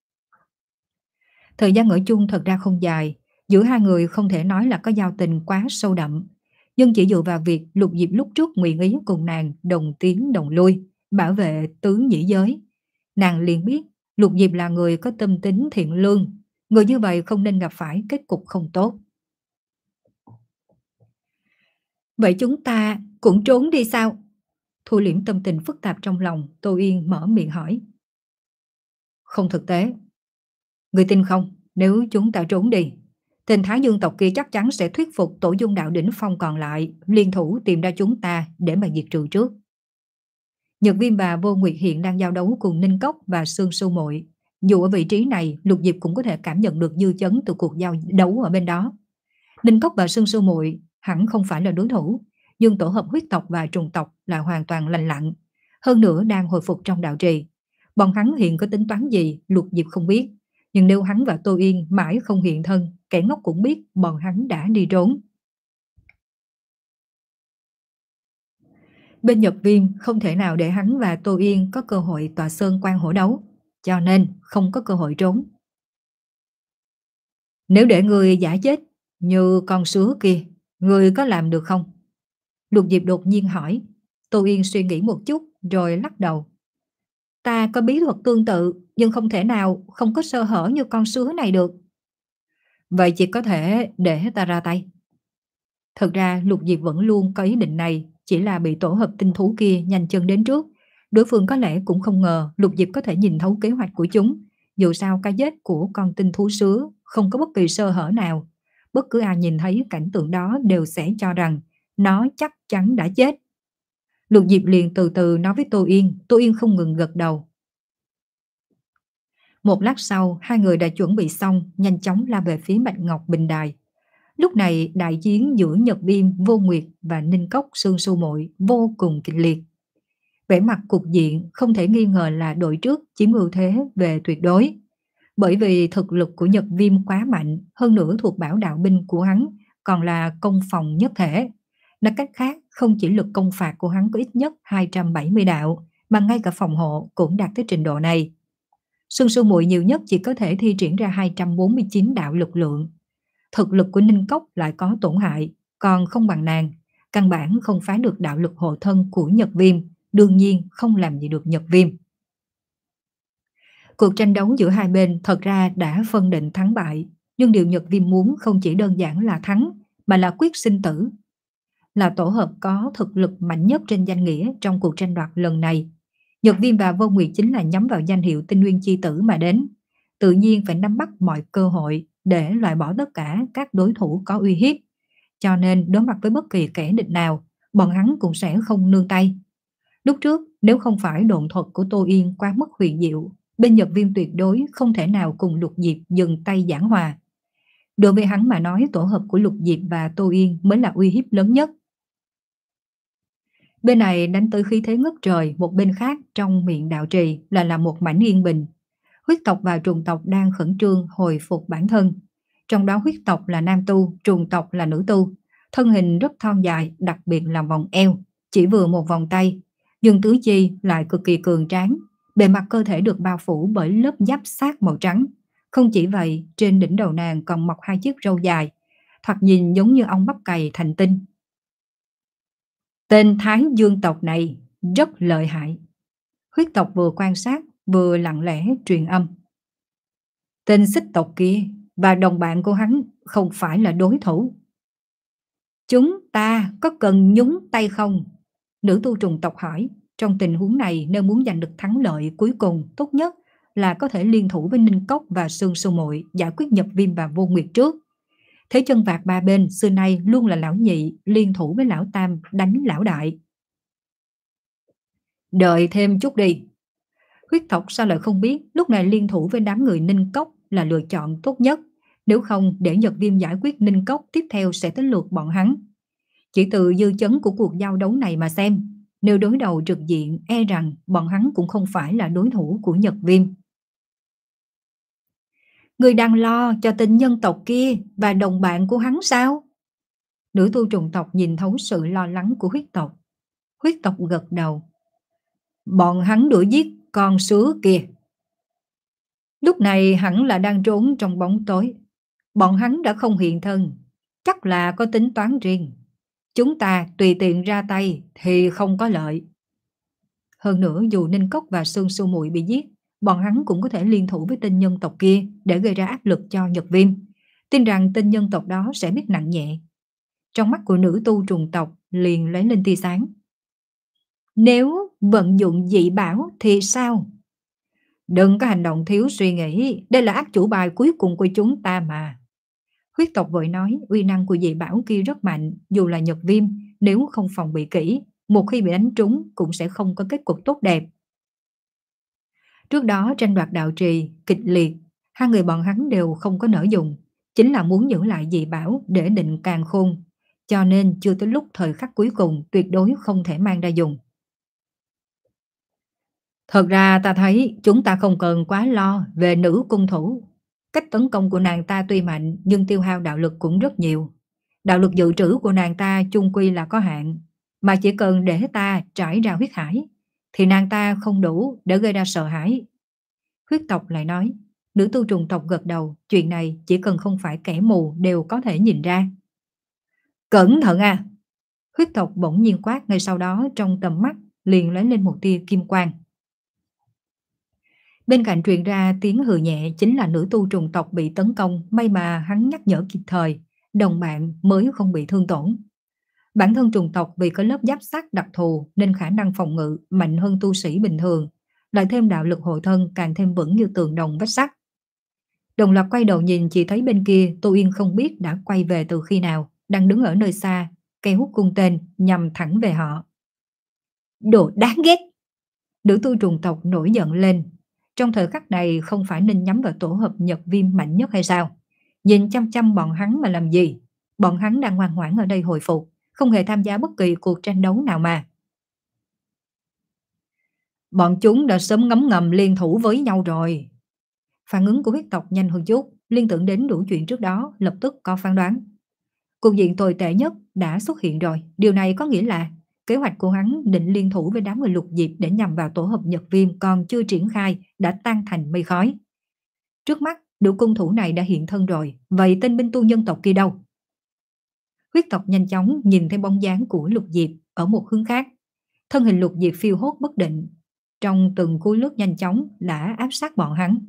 Thời gian ở chung thật ra không dài, giữa hai người không thể nói là có giao tình quá sâu đậm. Nhưng chỉ dựa vào việc Lục Diệp lúc trước nguyện ý cùng nàng đồng tiến đồng lui, bảo vệ tứ nhĩ giới, nàng liền biết Lục Diệp là người có tâm tính thiện lương, người như vậy không nên gặp phải kết cục không tốt. Vậy chúng ta cũng trốn đi sao? Thu liễm tâm tình phức tạp trong lòng, Tô Yên mở miệng hỏi. Không thực tế. Người tin không, nếu chúng ta trốn đi, tên Thái Dương tộc kia chắc chắn sẽ thuyết phục tổ dung đạo đỉnh phong còn lại liên thủ tìm ra chúng ta để mà diệt trừ trước. Nhật Viêm và Vô Nguyệt hiện đang giao đấu cùng Ninh Cốc và Sương Sưu Muội. Dù ở vị trí này, Lục Diệp cũng có thể cảm nhận được dư chấn từ cuộc giao đấu ở bên đó. Ninh Cốc và Sương Sưu Muội hẳn không phải là đối thủ, nhưng tổ hợp huyết tộc và trùng tộc là hoàn toàn lành lặn, hơn nữa đang hồi phục trong đạo trì. Bọn hắn hiện có tính toán gì, Lục Diệp không biết. Nhưng nếu hắn và Tô Yên mãi không hiện thân, kẻ ngốc cũng biết bọn hắn đã đi trốn. Bên Nhật Viêm không thể nào để hắn và Tô Yên có cơ hội tọa sơn quan hổ đấu, cho nên không có cơ hội trốn. Nếu để người giả chết như con sứa kia, người có làm được không? Lục Diệp đột nhiên hỏi. Tô Yên suy nghĩ một chút rồi lắc đầu. Ta có bí thuật tương tự, nhưng không thể nào không có sơ hở như con sứa này được. Vậy chỉ có thể để ta ra tay. Thật ra Lục Diệp vẫn luôn có ý định này, chỉ là bị tổ hợp tinh thú kia nhanh chân đến trước. Đối phương có lẽ cũng không ngờ Lục Diệp có thể nhìn thấu kế hoạch của chúng. Dù sao cái chết của con tinh thú sứa không có bất kỳ sơ hở nào. Bất cứ ai nhìn thấy cảnh tượng đó đều sẽ cho rằng nó chắc chắn đã chết. Lục Diệp liền từ từ nói với Tô Yên. Tô Yên không ngừng gật đầu. Một lát sau, hai người đã chuẩn bị xong, nhanh chóng la về phía Bạch Ngọc Bình Đài. Lúc này đại chiến giữa Nhật Viêm, Vô Nguyệt và Ninh Cốc Sương Su Muội vô cùng kịch liệt. Vẻ mặt cục diện không thể nghi ngờ là đội trước chiếm ưu thế về tuyệt đối. Bởi vì thực lực của Nhật Viêm quá mạnh, hơn nữa thuộc bảo đạo binh của hắn còn là công phòng nhất thể. Nói cách khác, không chỉ lực công phạt của hắn có ít nhất hai trăm bảy mươi đạo, mà ngay cả phòng hộ cũng đạt tới trình độ này. Sương Su Muội nhiều nhất chỉ có thể thi triển ra hai trăm bốn mươi chín đạo lực lượng. Thực lực của Ninh Cốc lại có tổn hại, còn không bằng nàng, căn bản không phá được đạo lực hộ thân của Nhật Viêm, đương nhiên không làm gì được Nhật Viêm. Cuộc tranh đấu giữa hai bên thật ra đã phân định thắng bại, nhưng điều Nhật Viêm muốn không chỉ đơn giản là thắng, mà là quyết sinh tử. Là tổ hợp có thực lực mạnh nhất trên danh nghĩa trong cuộc tranh đoạt lần này. Nhật Viêm và Vô Nguyệt chính là nhắm vào danh hiệu Tinh Nguyên Chi Tử mà đến, tự nhiên phải nắm bắt mọi cơ hội để loại bỏ tất cả các đối thủ có uy hiếp. Cho nên đối mặt với bất kỳ kẻ địch nào, bọn hắn cũng sẽ không nương tay. Lúc trước, nếu không phải độn thuật của Tô Yên quá mức huyền diệu, bên Nhật Viêm tuyệt đối không thể nào cùng Lục Diệp dừng tay giảng hòa. Đối với hắn mà nói, tổ hợp của Lục Diệp và Tô Yên mới là uy hiếp lớn nhất. Bên này đánh tới khí thế ngất trời, một bên khác trong miệng đạo trì là là một mảnh yên bình. Huyết tộc và trùng tộc đang khẩn trương hồi phục bản thân. Trong đó huyết tộc là nam tu, trùng tộc là nữ tu. Thân hình rất thon dài, đặc biệt là vòng eo, chỉ vừa một vòng tay. Nhưng tứ chi lại cực kỳ cường tráng. Bề mặt cơ thể được bao phủ bởi lớp giáp sát màu trắng. Không chỉ vậy, trên đỉnh đầu nàng còn mọc hai chiếc râu dài, thoạt nhìn giống như ong bắp cày thành tinh. Tên Thái Dương tộc này rất lợi hại. Huyết tộc vừa quan sát vừa lặng lẽ truyền âm. Tên xích tộc kia và đồng bạn của hắn không phải là đối thủ. Chúng ta có cần nhúng tay không? Nữ tu trùng tộc hỏi. Trong tình huống này, nếu muốn giành được thắng lợi cuối cùng, tốt nhất là có thể liên thủ với Ninh Cốc và Sương Su Muội giải quyết Nhật Viêm và Vô Nguyệt trước. Thế chân vạc ba bên xưa nay luôn là lão nhị liên thủ với lão tam đánh lão đại. Đợi thêm chút đi. Huyết tộc sao lại không biết lúc này liên thủ với đám người Ninh Cốc là lựa chọn tốt nhất. Nếu không để Nhật Viêm giải quyết Ninh Cốc, tiếp theo sẽ tới lượt bọn hắn. Chỉ từ dư chấn của cuộc giao đấu này mà xem, nếu đối đầu trực diện e rằng bọn hắn cũng không phải là đối thủ của Nhật Viêm. Người đang lo cho tình nhân tộc kia và đồng bạn của hắn sao? Nữ tu trùng tộc nhìn thấu sự lo lắng của huyết tộc. Huyết tộc gật đầu. Bọn hắn đuổi giết con sứa kia. Lúc này hẳn là đang trốn trong bóng tối. Bọn hắn đã không hiện thân, chắc là có tính toán riêng. Chúng ta tùy tiện ra tay thì không có lợi. Hơn nữa dù Ninh Cốc và Sương Su Muội bị giết, bọn hắn cũng có thể liên thủ với tên nhân tộc kia để gây ra áp lực cho Nhật Viêm. Tin rằng tên nhân tộc đó sẽ biết nặng nhẹ. Trong mắt của nữ tu trùng tộc liền lấy lên tia sáng. Nếu vận dụng dị bảo thì sao? Đừng có hành động thiếu suy nghĩ, đây là ác chủ bài cuối cùng của chúng ta mà. Huyết tộc vội nói uy năng của dị bảo kia rất mạnh, dù là Nhật Viêm, nếu không phòng bị kỹ, một khi bị đánh trúng cũng sẽ không có kết cục tốt đẹp. Trước đó tranh đoạt đạo trì, kịch liệt, hai người bọn hắn đều không có nỡ dùng, chính là muốn giữ lại dị bảo để định càn khôn, cho nên chưa tới lúc thời khắc cuối cùng tuyệt đối không thể mang ra dùng. Thật ra ta thấy chúng ta không cần quá lo về nữ cung thủ. Cách tấn công của nàng ta tuy mạnh nhưng tiêu hao đạo lực cũng rất nhiều. Đạo lực dự trữ của nàng ta chung quy là có hạn, mà chỉ cần để ta trải ra huyết hải thì nàng ta không đủ để gây ra sợ hãi. Huyết tộc lại nói, nữ tu trùng tộc gật đầu, chuyện này chỉ cần không phải kẻ mù đều có thể nhìn ra. Cẩn thận à! Huyết tộc bỗng nhiên quát, ngay sau đó trong tầm mắt liền lóe lên một tia kim quang. Bên cạnh truyền ra tiếng hừ nhẹ, chính là nữ tu trùng tộc bị tấn công, may mà hắn nhắc nhở kịp thời, đồng bạn mới không bị thương tổn. Bản thân trùng tộc vì có lớp giáp sắt đặc thù nên khả năng phòng ngự mạnh hơn tu sĩ bình thường, lại thêm đạo lực hộ thân càng thêm vững như tường đồng vách sắt. Đồng loạt quay đầu nhìn, chỉ thấy bên kia Tô Yên không biết đã quay về từ khi nào, đang đứng ở nơi xa, kéo cung tên nhằm thẳng về họ. Đồ đáng ghét! Nữ tu trùng tộc nổi giận lên. Trong thời khắc này không phải nên nhắm vào tổ hợp Nhật Viêm mạnh nhất hay sao? Nhìn chăm chăm bọn hắn mà làm gì? Bọn hắn đang ngoan ngoãn ở đây hồi phục, không hề tham gia bất kỳ cuộc tranh đấu nào mà. Bọn chúng đã sớm ngấm ngầm liên thủ với nhau rồi. Phản ứng của huyết tộc nhanh hơn chút, liên tưởng đến đủ chuyện trước đó, lập tức có phán đoán. Cục diện tồi tệ nhất đã xuất hiện rồi, điều này có nghĩa là kế hoạch của hắn định liên thủ với đám người Lục Diệp để nhằm vào tổ hợp Nhật Viêm còn chưa triển khai đã tan thành mây khói. Trước mắt, nữ cung thủ này đã hiện thân rồi, vậy tên binh tu nhân tộc kia đâu? Huyết tộc nhanh chóng nhìn thấy bóng dáng của Lục Diệp ở một hướng khác. Thân hình Lục Diệp phiêu hốt bất định, trong từng cú lướt nhanh chóng đã áp sát bọn hắn.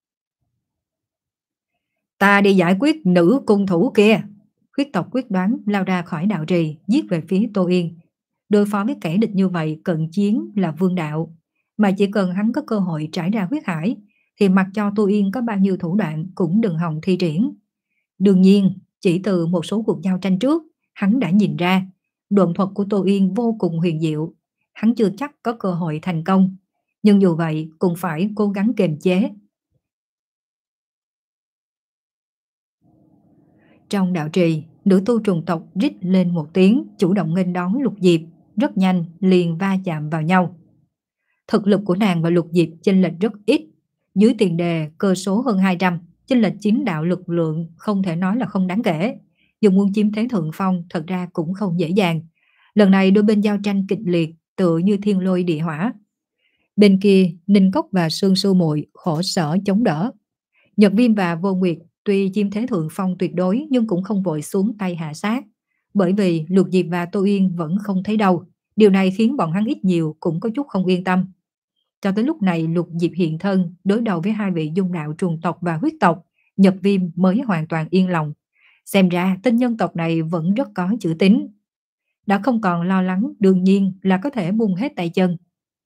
Ta đi giải quyết nữ cung thủ kia. Huyết tộc quyết đoán lao ra khỏi đạo trì, giết về phía Tô Yên. Đối phó với kẻ địch như vậy, cận chiến là vương đạo, mà chỉ cần hắn có cơ hội trải ra huyết hải thì mặc cho Tô Yên có bao nhiêu thủ đoạn cũng đừng hòng thi triển. Đương nhiên, chỉ từ một số cuộc giao tranh trước, hắn đã nhìn ra độn thuật của Tô Yên vô cùng huyền diệu, hắn chưa chắc có cơ hội thành công, nhưng dù vậy cũng phải cố gắng kiềm chế. Trong đạo trì, nữ tu trùng tộc rít lên một tiếng, chủ động nghênh đón Lục Diệp, rất nhanh liền va chạm vào nhau. Thực lực của nàng và Lục Diệp chênh lệch rất ít, dưới tiền đề cơ số hơn hai trăm, chênh lệch chính đạo lực lượng không thể nói là không đáng kể, dù muốn chiếm thế thượng phong thật ra cũng không dễ dàng. Lần này đôi bên giao tranh kịch liệt, tựa như thiên lôi địa hỏa. Bên kia, Ninh Cốc và Sương Sư Muội khổ sở chống đỡ. Nhật Viêm và Vô Nguyệt tuy chiếm thế thượng phong tuyệt đối nhưng cũng không vội xuống tay hạ sát, bởi vì Lục Diệp và Tô Yên vẫn không thấy đâu. Điều này khiến bọn hắn ít nhiều cũng có chút không yên tâm. Cho tới lúc này Lục Diệp hiện thân đối đầu với hai vị dung đạo trùng tộc và huyết tộc, Nhật Viêm mới hoàn toàn yên lòng. Xem ra tên nhân tộc này vẫn rất có chữ tín. Đã không còn lo lắng, đương nhiên là có thể buông hết tay chân.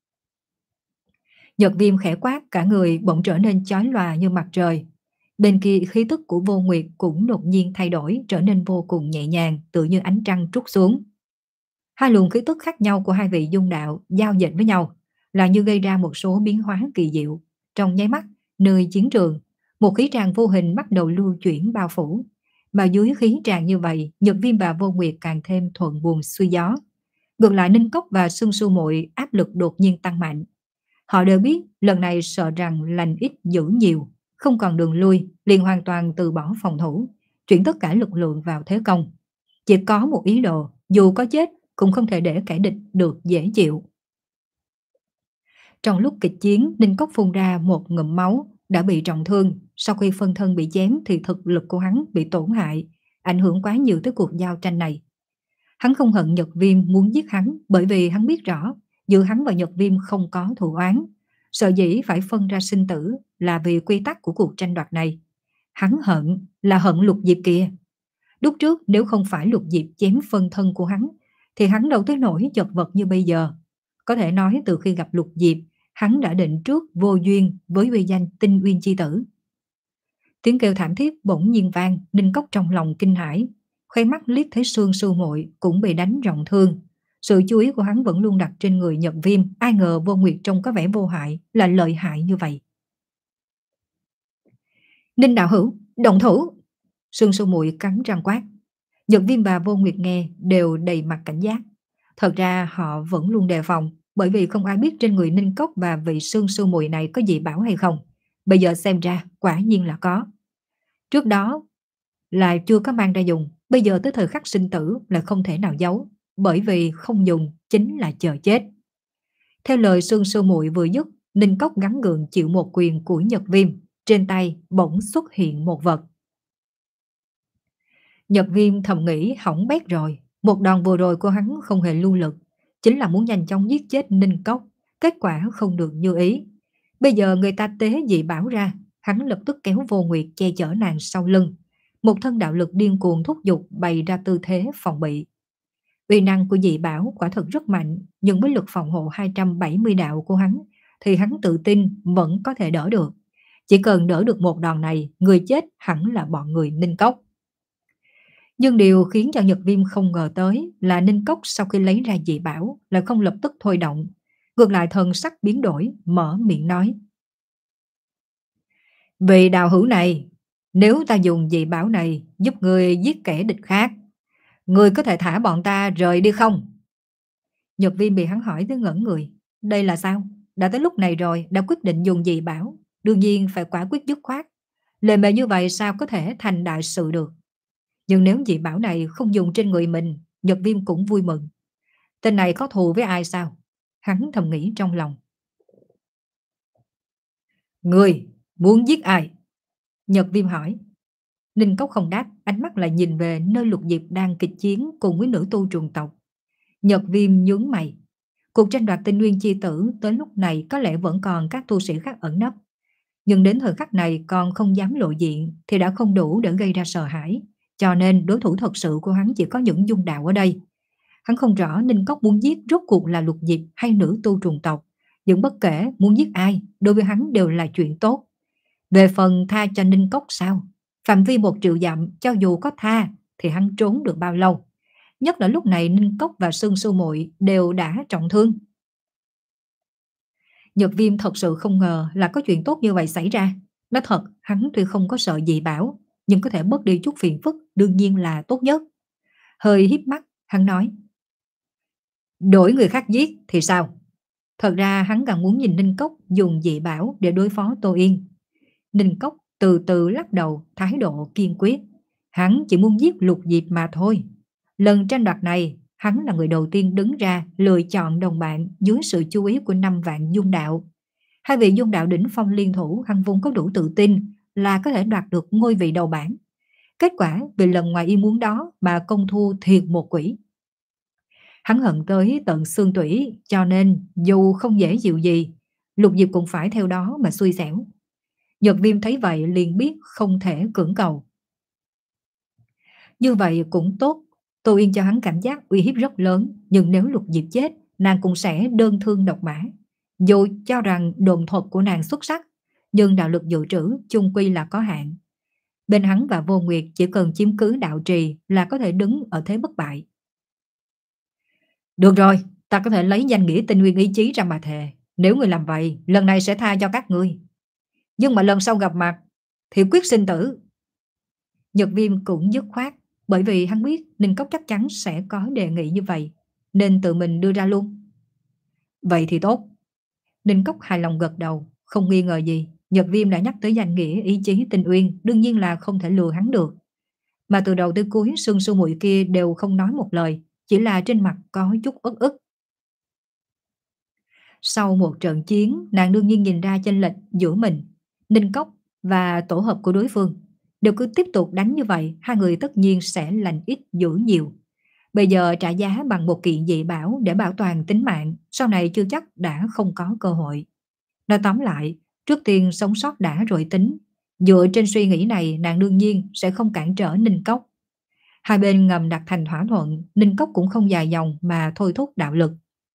Nhật Viêm khẽ quát, cả người bỗng trở nên chói lòa như mặt trời. Bên kia khí tức của Vô Nguyệt cũng đột nhiên thay đổi, trở nên vô cùng nhẹ nhàng, tựa như ánh trăng trút xuống. Hai luồng khí tức khác nhau của hai vị dung đạo giao dịch với nhau, là như gây ra một số biến hóa kỳ diệu. Trong nháy mắt, nơi chiến trường, một khí tràng vô hình bắt đầu lưu chuyển bao phủ. Mà dưới khí tràng như vậy, Nhật Viêm và Vô Nguyệt càng thêm thuận buồm xuôi gió. Ngược lại Ninh Cốc và Sương Su Muội áp lực đột nhiên tăng mạnh. Họ đều biết lần này sợ rằng lành ít dữ nhiều, không còn đường lui, liền hoàn toàn từ bỏ phòng thủ, chuyển tất cả lực lượng vào thế công. Chỉ có một ý đồ, dù có chết cũng không thể để kẻ địch được dễ chịu. Trong lúc kịch chiến, Ninh Cốc phun ra một ngụm máu, đã bị trọng thương. Sau khi phân thân bị chém thì thực lực của hắn bị tổn hại, ảnh hưởng quá nhiều tới cuộc giao tranh này. Hắn không hận Nhật Viêm muốn giết hắn, bởi vì hắn biết rõ giữa hắn và Nhật Viêm không có thù oán. Sợ dĩ phải phân ra sinh tử là vì quy tắc của cuộc tranh đoạt này. Hắn hận là hận Lục Diệp kia. Lúc trước nếu không phải Lục Diệp chém phân thân của hắn thì hắn đâu tới nỗi chật vật như bây giờ. Có thể nói từ khi gặp Lục Diệp, hắn đã định trước vô duyên với uy danh Tinh Uyên chi tử. Tiếng kêu thảm thiết bỗng nhiên vang, Ninh Cốc trong lòng kinh hãi, khoe mắt liếc thấy Sương Sư Muội cũng bị đánh trọng thương. Sự chú ý của hắn vẫn luôn đặt trên người Nhật Viêm, ai ngờ Vô Nguyệt trông có vẻ vô hại, là lợi hại như vậy. Ninh đạo hữu, động thủ! Sương Sư Muội cắn răng quát. Nhật Viêm và Vô Nguyệt nghe đều đầy mặt cảnh giác. Thật ra họ vẫn luôn đề phòng, bởi vì không ai biết trên người Ninh Cốc và vị Sương Sư Muội này có dị bảo hay không. Bây giờ xem ra quả nhiên là có. Trước đó là chưa có mang ra dùng, bây giờ tới thời khắc sinh tử là không thể nào giấu, bởi vì không dùng chính là chờ chết. Theo lời Sương Sư Muội vừa dứt, Ninh Cốc gắng gượng chịu một quyền của Nhật Viêm, trên tay bỗng xuất hiện một vật. Nhật Viêm thầm nghĩ hỏng bét rồi, một đòn vừa rồi của hắn không hề lưu lực, chính là muốn nhanh chóng giết chết Ninh Cốc, kết quả không được như ý. Bây giờ người ta tế dị bảo ra, hắn lập tức kéo Vô Nguyệt che chở nàng sau lưng, một thân đạo lực điên cuồng thúc giục bày ra tư thế phòng bị. Uy năng của dị bảo quả thật rất mạnh, nhưng với lực phòng hộ hai trăm bảy mươi đạo của hắn thì hắn tự tin vẫn có thể đỡ được. Chỉ cần đỡ được một đòn này, người chết hẳn là bọn người Ninh Cốc. Nhưng điều khiến cho Nhật Viêm không ngờ tới là Ninh Cốc sau khi lấy ra dị bảo lại không lập tức thôi động, ngược lại thần sắc biến đổi, mở miệng nói: "Vì đạo hữu này, nếu ta dùng dị bảo này giúp người giết kẻ địch khác, người có thể thả bọn ta rời đi không?" Nhật Viêm bị hắn hỏi tới ngẩn người. Đây là sao? Đã tới lúc này rồi, đã quyết định dùng dị bảo, đương nhiên phải quả quyết dứt khoát. Lời mẹ như vậy sao có thể thành đại sự được? Nhưng nếu dị bảo này không dùng trên người mình, Nhật Viêm cũng vui mừng. Tên này có thù với ai sao? Hắn thầm nghĩ trong lòng. Người muốn giết ai? Nhật Viêm hỏi. Ninh Cốc không đáp, ánh mắt lại nhìn về nơi Lục Diệp đang kịch chiến cùng với nữ tu trùng tộc. Nhật Viêm nhướng mày. Cuộc tranh đoạt tinh nguyên chi tử tới lúc này có lẽ vẫn còn các tu sĩ khác ẩn nấp. Nhưng đến thời khắc này còn không dám lộ diện thì đã không đủ để gây ra sợ hãi. Cho nên đối thủ thật sự của hắn chỉ có những dung đạo ở đây. Hắn không rõ Ninh Cốc muốn giết rốt cuộc là Lục Diệp hay nữ tu trùng tộc. Nhưng bất kể muốn giết ai, đối với hắn đều là chuyện tốt. Về phần tha cho Ninh Cốc sao? Phạm vi một triệu dặm, cho dù có tha thì hắn trốn được bao lâu? Nhất là lúc này Ninh Cốc và Sương Sư Muội đều đã trọng thương. Nhật Viêm thật sự không ngờ là có chuyện tốt như vậy xảy ra. Nói thật, hắn tuy không có sợ dị bảo, nhưng có thể bớt đi chút phiền phức đương nhiên là tốt nhất. Hơi híp mắt, hắn nói: đổi người khác giết thì sao? Thật ra hắn càng muốn nhìn Ninh Cốc dùng dị bảo để đối phó Tô Yên. Ninh Cốc từ từ lắc đầu, thái độ kiên quyết. Hắn chỉ muốn giết Lục Diệp mà thôi. Lần tranh đoạt này, hắn là người đầu tiên đứng ra lựa chọn đồng bạn dưới sự chú ý của năm vạn dung đạo. Hai vị dung đạo đỉnh phong liên thủ, hắn vốn có đủ tự tin là có thể đoạt được ngôi vị đầu bảng. Kết quả vì lần ngoài ý muốn đó mà công thua thiệt một quỷ. Hắn hận tới tận xương tủy, cho nên dù không dễ chịu gì, Lục Diệp cũng phải theo đó mà xui xẻo. Nhật Viêm thấy vậy liền biết không thể cưỡng cầu. Như vậy cũng tốt, Tô Yên cho hắn cảm giác uy hiếp rất lớn, nhưng nếu Lục Diệp chết, nàng cũng sẽ đơn thương độc mã. Dù cho rằng đồn thuật của nàng xuất sắc, nhưng đạo lực dự trữ chung quy là có hạn. Bên hắn và Vô Nguyệt chỉ cần chiếm cứ đạo trì là có thể đứng ở thế bất bại. Được rồi, ta có thể lấy danh nghĩa tinh nguyên ý chí ra mà thề. Nếu người làm vậy, lần này sẽ tha cho các ngươi. Nhưng mà lần sau gặp mặt thì quyết sinh tử. Nhật Viêm cũng dứt khoát, bởi vì hắn biết Ninh Cốc chắc chắn sẽ có đề nghị như vậy, nên tự mình đưa ra luôn. Vậy thì tốt. Ninh Cốc hài lòng gật đầu, không nghi ngờ gì. Nhật Viêm đã nhắc tới danh nghĩa ý chí tinh uyên, đương nhiên là không thể lừa hắn được. Mà từ đầu tới cuối Sương Sư Muội kia đều không nói một lời, chỉ là trên mặt có chút ức ức. Sau một trận chiến, nàng đương nhiên nhìn ra chênh lệch giữa mình, Ninh Cốc và tổ hợp của đối phương. Đều cứ tiếp tục đánh như vậy, hai người tất nhiên sẽ lành ít dữ nhiều. Bây giờ trả giá bằng một kiện dị bảo để bảo toàn tính mạng, sau này chưa chắc đã không có cơ hội. Nói tóm lại, trước tiên sống sót đã rồi tính. Dựa trên suy nghĩ này, nàng đương nhiên sẽ không cản trở Ninh Cốc. Hai bên ngầm đặt thành thỏa thuận, Ninh Cốc cũng không dài dòng mà thôi thúc đạo lực.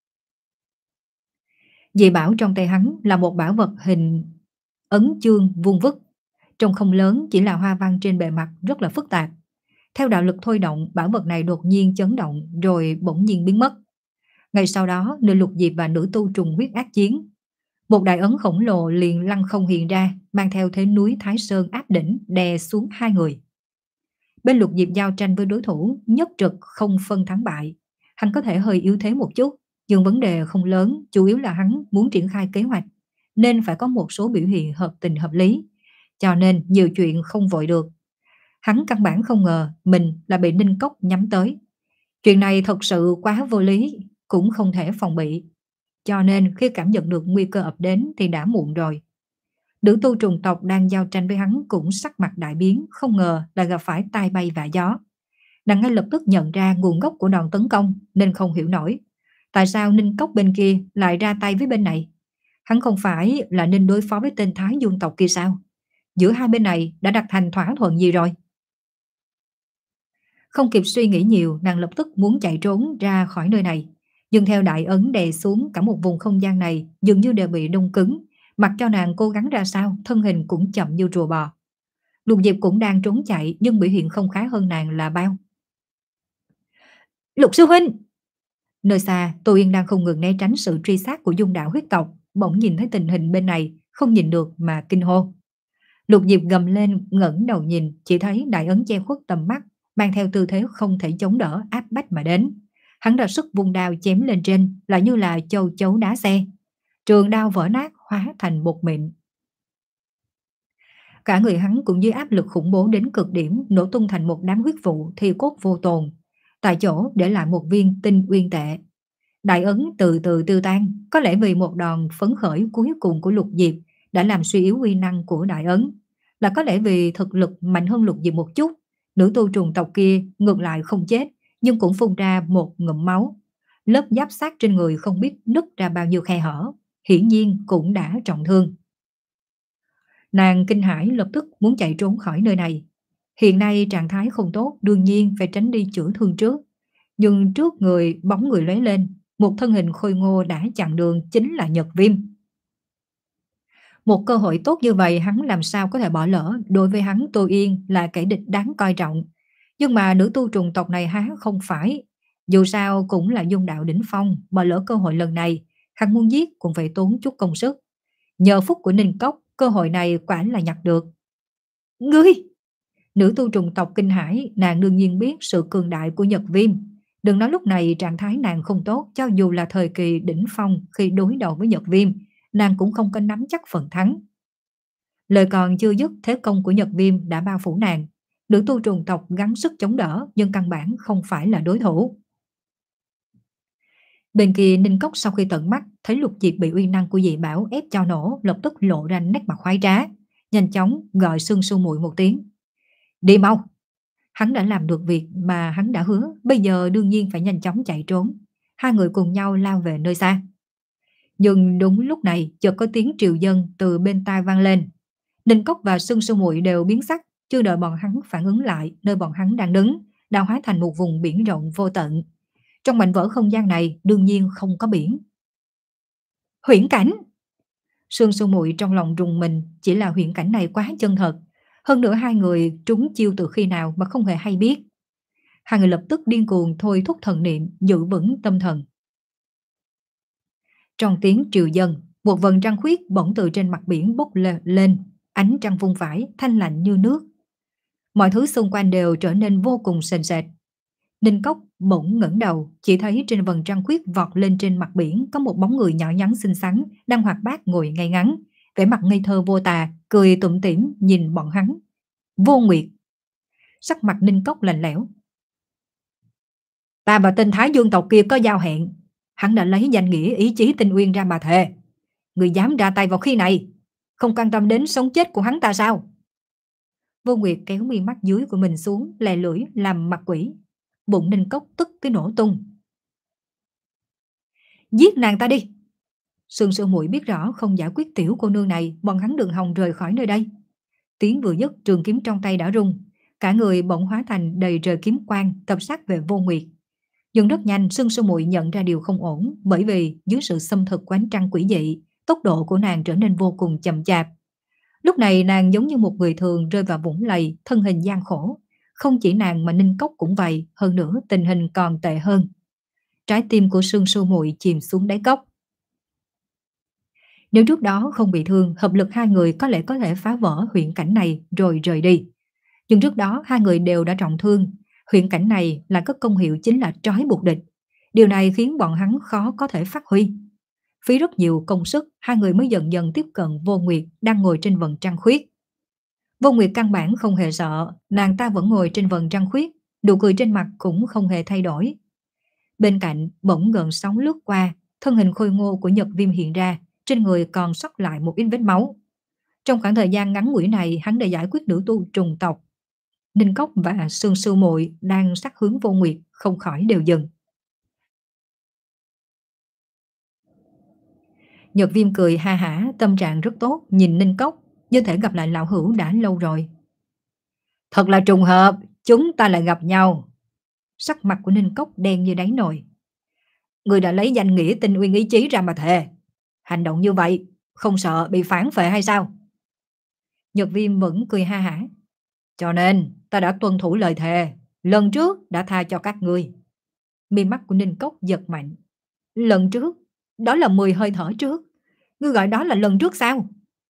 Dị bảo trong tay hắn là một bảo vật hình ấn chương vuông vức. Trông không lớn, chỉ là hoa văn trên bề mặt rất là phức tạp. Theo đạo lực thôi động, bảo vật này đột nhiên chấn động rồi bỗng nhiên biến mất. Ngay sau đó, nơi Lục Diệp và nữ tu trùng huyết ác chiến. Một đại ấn khổng lồ liền lăng không hiện ra, mang theo thế núi Thái Sơn áp đỉnh đè xuống hai người. Bên Lục Diệp giao tranh với đối thủ, nhất trực không phân thắng bại. Hắn có thể hơi yếu thế một chút, Nhưng vấn đề không lớn, chủ yếu là hắn muốn triển khai kế hoạch, nên phải có một số biểu hiện hợp tình hợp lý, cho nên nhiều chuyện không vội được. Hắn căn bản không ngờ mình là bị Ninh Cốc nhắm tới. Chuyện này thật sự quá vô lý, cũng không thể phòng bị. Cho nên khi cảm nhận được nguy cơ ập đến thì đã muộn rồi. Nữ tu trùng tộc đang giao tranh với hắn cũng sắc mặt đại biến, không ngờ là gặp phải tai bay vạ gió. Nàng ngay lập tức nhận ra nguồn gốc của đòn tấn công nên không hiểu nổi. Tại sao Ninh Cốc bên kia lại ra tay với bên này? Hắn không phải là nên đối phó với tên Thái Dương tộc kia sao? Giữa hai bên này đã đặt thành thỏa thuận gì rồi? Không kịp suy nghĩ nhiều, nàng lập tức muốn chạy trốn ra khỏi nơi này. Nhưng theo đại ấn đè xuống, cả một vùng không gian này dường như đều bị đông cứng. Mặc cho nàng cố gắng ra sao, thân hình cũng chậm như rùa bò. Lục Diệp cũng đang trốn chạy nhưng biểu hiện không khá hơn nàng là bao. Lục sư huynh! Nơi xa, Tô Yên đang không ngừng né tránh sự truy sát của dung đạo huyết tộc, bỗng nhìn thấy tình hình bên này, không nhìn được mà kinh hô. Lục Diệp gầm lên, ngẩng đầu nhìn, chỉ thấy đại ấn che khuất tầm mắt, mang theo tư thế không thể chống đỡ áp bách mà đến. Hắn ra sức vung đao chém lên trên, lại như là châu chấu đá xe. Trường đao vỡ nát, hóa thành bột mịn. Cả người hắn cũng dưới áp lực khủng bố đến cực điểm, nổ tung thành một đám huyết vụ thi cốt vô tồn. Tại chỗ để lại một viên tinh uyên tệ. Đại ấn từ từ tiêu tan, có lẽ vì một đòn phấn khởi cuối cùng của Lục Diệp đã làm suy yếu uy năng của đại ấn, là có lẽ vì thực lực mạnh hơn Lục Diệp một chút. Nữ tu trùng tộc kia ngược lại không chết, nhưng cũng phun ra một ngụm máu. Lớp giáp sát trên người không biết nứt ra bao nhiêu khe hở, hiển nhiên cũng đã trọng thương. Nàng kinh hãi lập tức muốn chạy trốn khỏi nơi này. Hiện nay trạng thái không tốt, đương nhiên phải tránh đi chữa thương trước. Nhưng trước người bóng người lóe lên, một thân hình khôi ngô đã chặn đường, chính là Nhật Viêm. Một cơ hội tốt như vậy hắn làm sao có thể bỏ lỡ, đối với hắn Tô Yên là kẻ địch đáng coi trọng. Nhưng mà nữ tu trùng tộc này há không phải. Dù sao cũng là dung đạo đỉnh phong, bỏ lỡ cơ hội lần này, hắn muốn giết cũng phải tốn chút công sức. Nhờ phúc của Ninh Cốc, cơ hội này quả là nhặt được. Ngươi! Nữ tu trùng tộc kinh hãi, nàng đương nhiên biết sự cường đại của Nhật Viêm. Đừng nói lúc này trạng thái nàng không tốt, cho dù là thời kỳ đỉnh phong khi đối đầu với Nhật Viêm, nàng cũng không có nắm chắc phần thắng. Lời còn chưa dứt, thế công của Nhật Viêm đã bao phủ nàng. Nữ tu trùng tộc gắng sức chống đỡ, nhưng căn bản không phải là đối thủ. Bên kia Ninh Cốc sau khi tận mắt thấy Lục Diệp bị uy năng của dị bảo ép cho nổ, lập tức lộ ra nét mặt khoái trá, nhanh chóng gọi Sương Sư Muội một tiếng. Đi mau! Hắn đã làm được việc mà hắn đã hứa, bây giờ đương nhiên phải nhanh chóng chạy trốn. Hai người cùng nhau lao về nơi xa. Nhưng đúng lúc này chợt có tiếng triều dân từ bên tai vang lên. Ninh Cốc và Sương Sư Muội đều biến sắc, chưa đợi bọn hắn phản ứng lại, nơi bọn hắn đang đứng đã hóa thành một vùng biển rộng vô tận. Trong mảnh vỡ không gian này đương nhiên không có biển. Huyễn cảnh! Sương Sư Muội trong lòng rùng mình, chỉ là huyễn cảnh này quá chân thật. Hơn nữa hai người trúng chiêu từ khi nào mà không hề hay biết. Hai người lập tức điên cuồng thôi thúc thần niệm, giữ vững tâm thần. Trong tiếng triều dân, một vầng trăng khuyết bỗng từ trên mặt biển bốc lên, lên ánh trăng vung vãi, thanh lạnh như nước. Mọi thứ xung quanh đều trở nên vô cùng sền sệt. Ninh Cốc bỗng ngẩng đầu, chỉ thấy trên vầng trăng khuyết vọt lên trên mặt biển có một bóng người nhỏ nhắn xinh xắn đang hoạt bát ngồi ngay ngắn, vẻ mặt ngây thơ vô tà, cười tủm tỉm nhìn bọn hắn. Vô Nguyệt! Sắc mặt Ninh Cốc lạnh lẽo. Ta và tên Thái Dương tộc kia có giao hẹn, hắn đã lấy danh nghĩa ý chí tinh uyên ra mà thề. Người dám ra tay vào khi này, không quan tâm đến sống chết của hắn ta sao? Vô Nguyệt kéo mi mắt dưới của mình xuống, lè lưỡi làm mặt quỷ. Bụng Ninh Cốc tức tới nổ tung. Giết nàng ta đi! Sương Sư Muội biết rõ không giải quyết tiểu cô nương này, bọn hắn đừng hòng rời khỏi nơi đây. Tiếng vừa dứt, trường kiếm trong tay đã rung, cả người bỗng hóa thành đầy trời kiếm quang tập sát về Vô Nguyệt. Nhưng rất nhanh Sương Sư Muội nhận ra điều không ổn, bởi vì dưới sự xâm thực của ánh trăng quỷ dị, tốc độ của nàng trở nên vô cùng chậm chạp. Lúc này nàng giống như một người thường rơi vào vũng lầy, thân hình gian khổ. Không chỉ nàng mà Ninh Cốc cũng vậy, hơn nữa tình hình còn tệ hơn. Trái tim của Sương Sư Muội chìm xuống đáy cốc. Nếu trước đó không bị thương, hợp lực hai người có lẽ có thể phá vỡ huyễn cảnh này rồi rời đi. Nhưng trước đó hai người đều đã trọng thương. Huyễn cảnh này là có công hiệu chính là trói buộc địch. Điều này khiến bọn hắn khó có thể phát huy. Phí rất nhiều công sức, hai người mới dần dần tiếp cận Vô Nguyệt đang ngồi trên vầng trăng khuyết. Vô Nguyệt căn bản không hề sợ, nàng ta vẫn ngồi trên vầng trăng khuyết, nụ cười trên mặt cũng không hề thay đổi. Bên cạnh bỗng gợn sóng lướt qua, thân hình khôi ngô của Nhật Viêm hiện ra, trên người còn sót lại một ít vết máu. Trong khoảng thời gian ngắn ngủi này, hắn đã giải quyết nữ tu trùng tộc. Ninh Cốc và Sương Sư Muội đang sát hướng Vô Nguyệt, không khỏi đều dừng. Nhật Viêm cười ha hả, tâm trạng rất tốt, nhìn Ninh Cốc, như thể gặp lại lão hữu đã lâu rồi. Thật là trùng hợp, chúng ta lại gặp nhau. Sắc mặt của Ninh Cốc đen như đáy nồi. Người đã lấy danh nghĩa tinh uyên ý chí ra mà thề. Hành động như vậy, không sợ bị phản phệ hay sao? Nhật Viêm vẫn cười ha hả. Cho nên, ta đã tuân thủ lời thề. Lần trước đã tha cho các ngươi. Mi mắt của Ninh Cốc giật mạnh. Lần trước? Đó là mười hơi thở trước. Ngươi gọi đó là lần trước sao?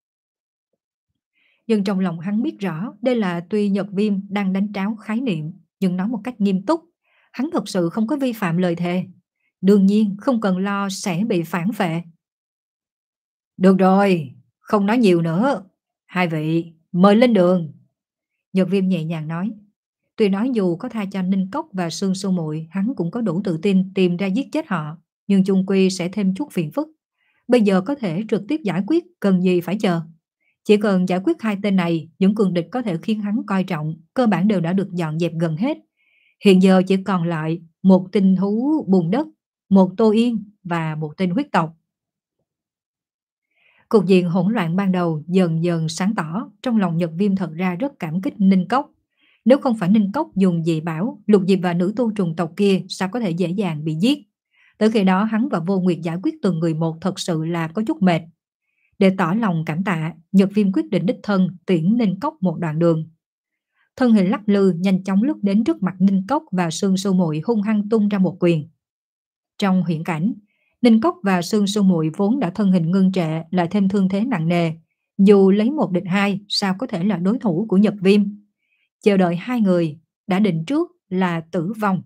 Nhưng trong lòng hắn biết rõ đây là tuy Nhật Viêm đang đánh tráo khái niệm, nhưng nói một cách nghiêm túc. Hắn thật sự không có vi phạm lời thề. Đương nhiên không cần lo sẽ bị phản phệ. Được rồi, không nói nhiều nữa. Hai vị, mời lên đường. Nhật Viêm nhẹ nhàng nói. Tuy nói dù có tha cho Ninh Cốc và Sương Sư Muội, hắn cũng có đủ tự tin tìm ra giết chết họ, nhưng chung quy sẽ thêm chút phiền phức. Bây giờ có thể trực tiếp giải quyết, cần gì phải chờ. Chỉ cần giải quyết hai tên này, những cường địch có thể khiến hắn coi trọng, cơ bản đều đã được dọn dẹp gần hết. Hiện giờ chỉ còn lại một tinh thú bùn đất, một Tô Yên và một tên huyết tộc. Cục diện hỗn loạn ban đầu dần dần sáng tỏ, trong lòng Nhật Viêm thật ra rất cảm kích Ninh Cốc. Nếu không phải Ninh Cốc dùng dị bảo, Lục Diệp và nữ tu trùng tộc kia sao có thể dễ dàng bị giết. Tới khi đó hắn và Vô Nguyệt giải quyết từng người một thật sự là có chút mệt. Để tỏ lòng cảm tạ, Nhật Viêm quyết định đích thân tiễn Ninh Cốc một đoạn đường. Thân hình lắc lư nhanh chóng lướt đến trước mặt Ninh Cốc và Sương Sư Muội hung hăng tung ra một quyền. Trong huyễn cảnh, Ninh Cốc và Sương Sư Muội vốn đã thân hình ngưng trệ lại thêm thương thế nặng nề, dù lấy một địch hai sao có thể là đối thủ của Nhật Viêm. Chờ đợi hai người đã định trước là tử vong.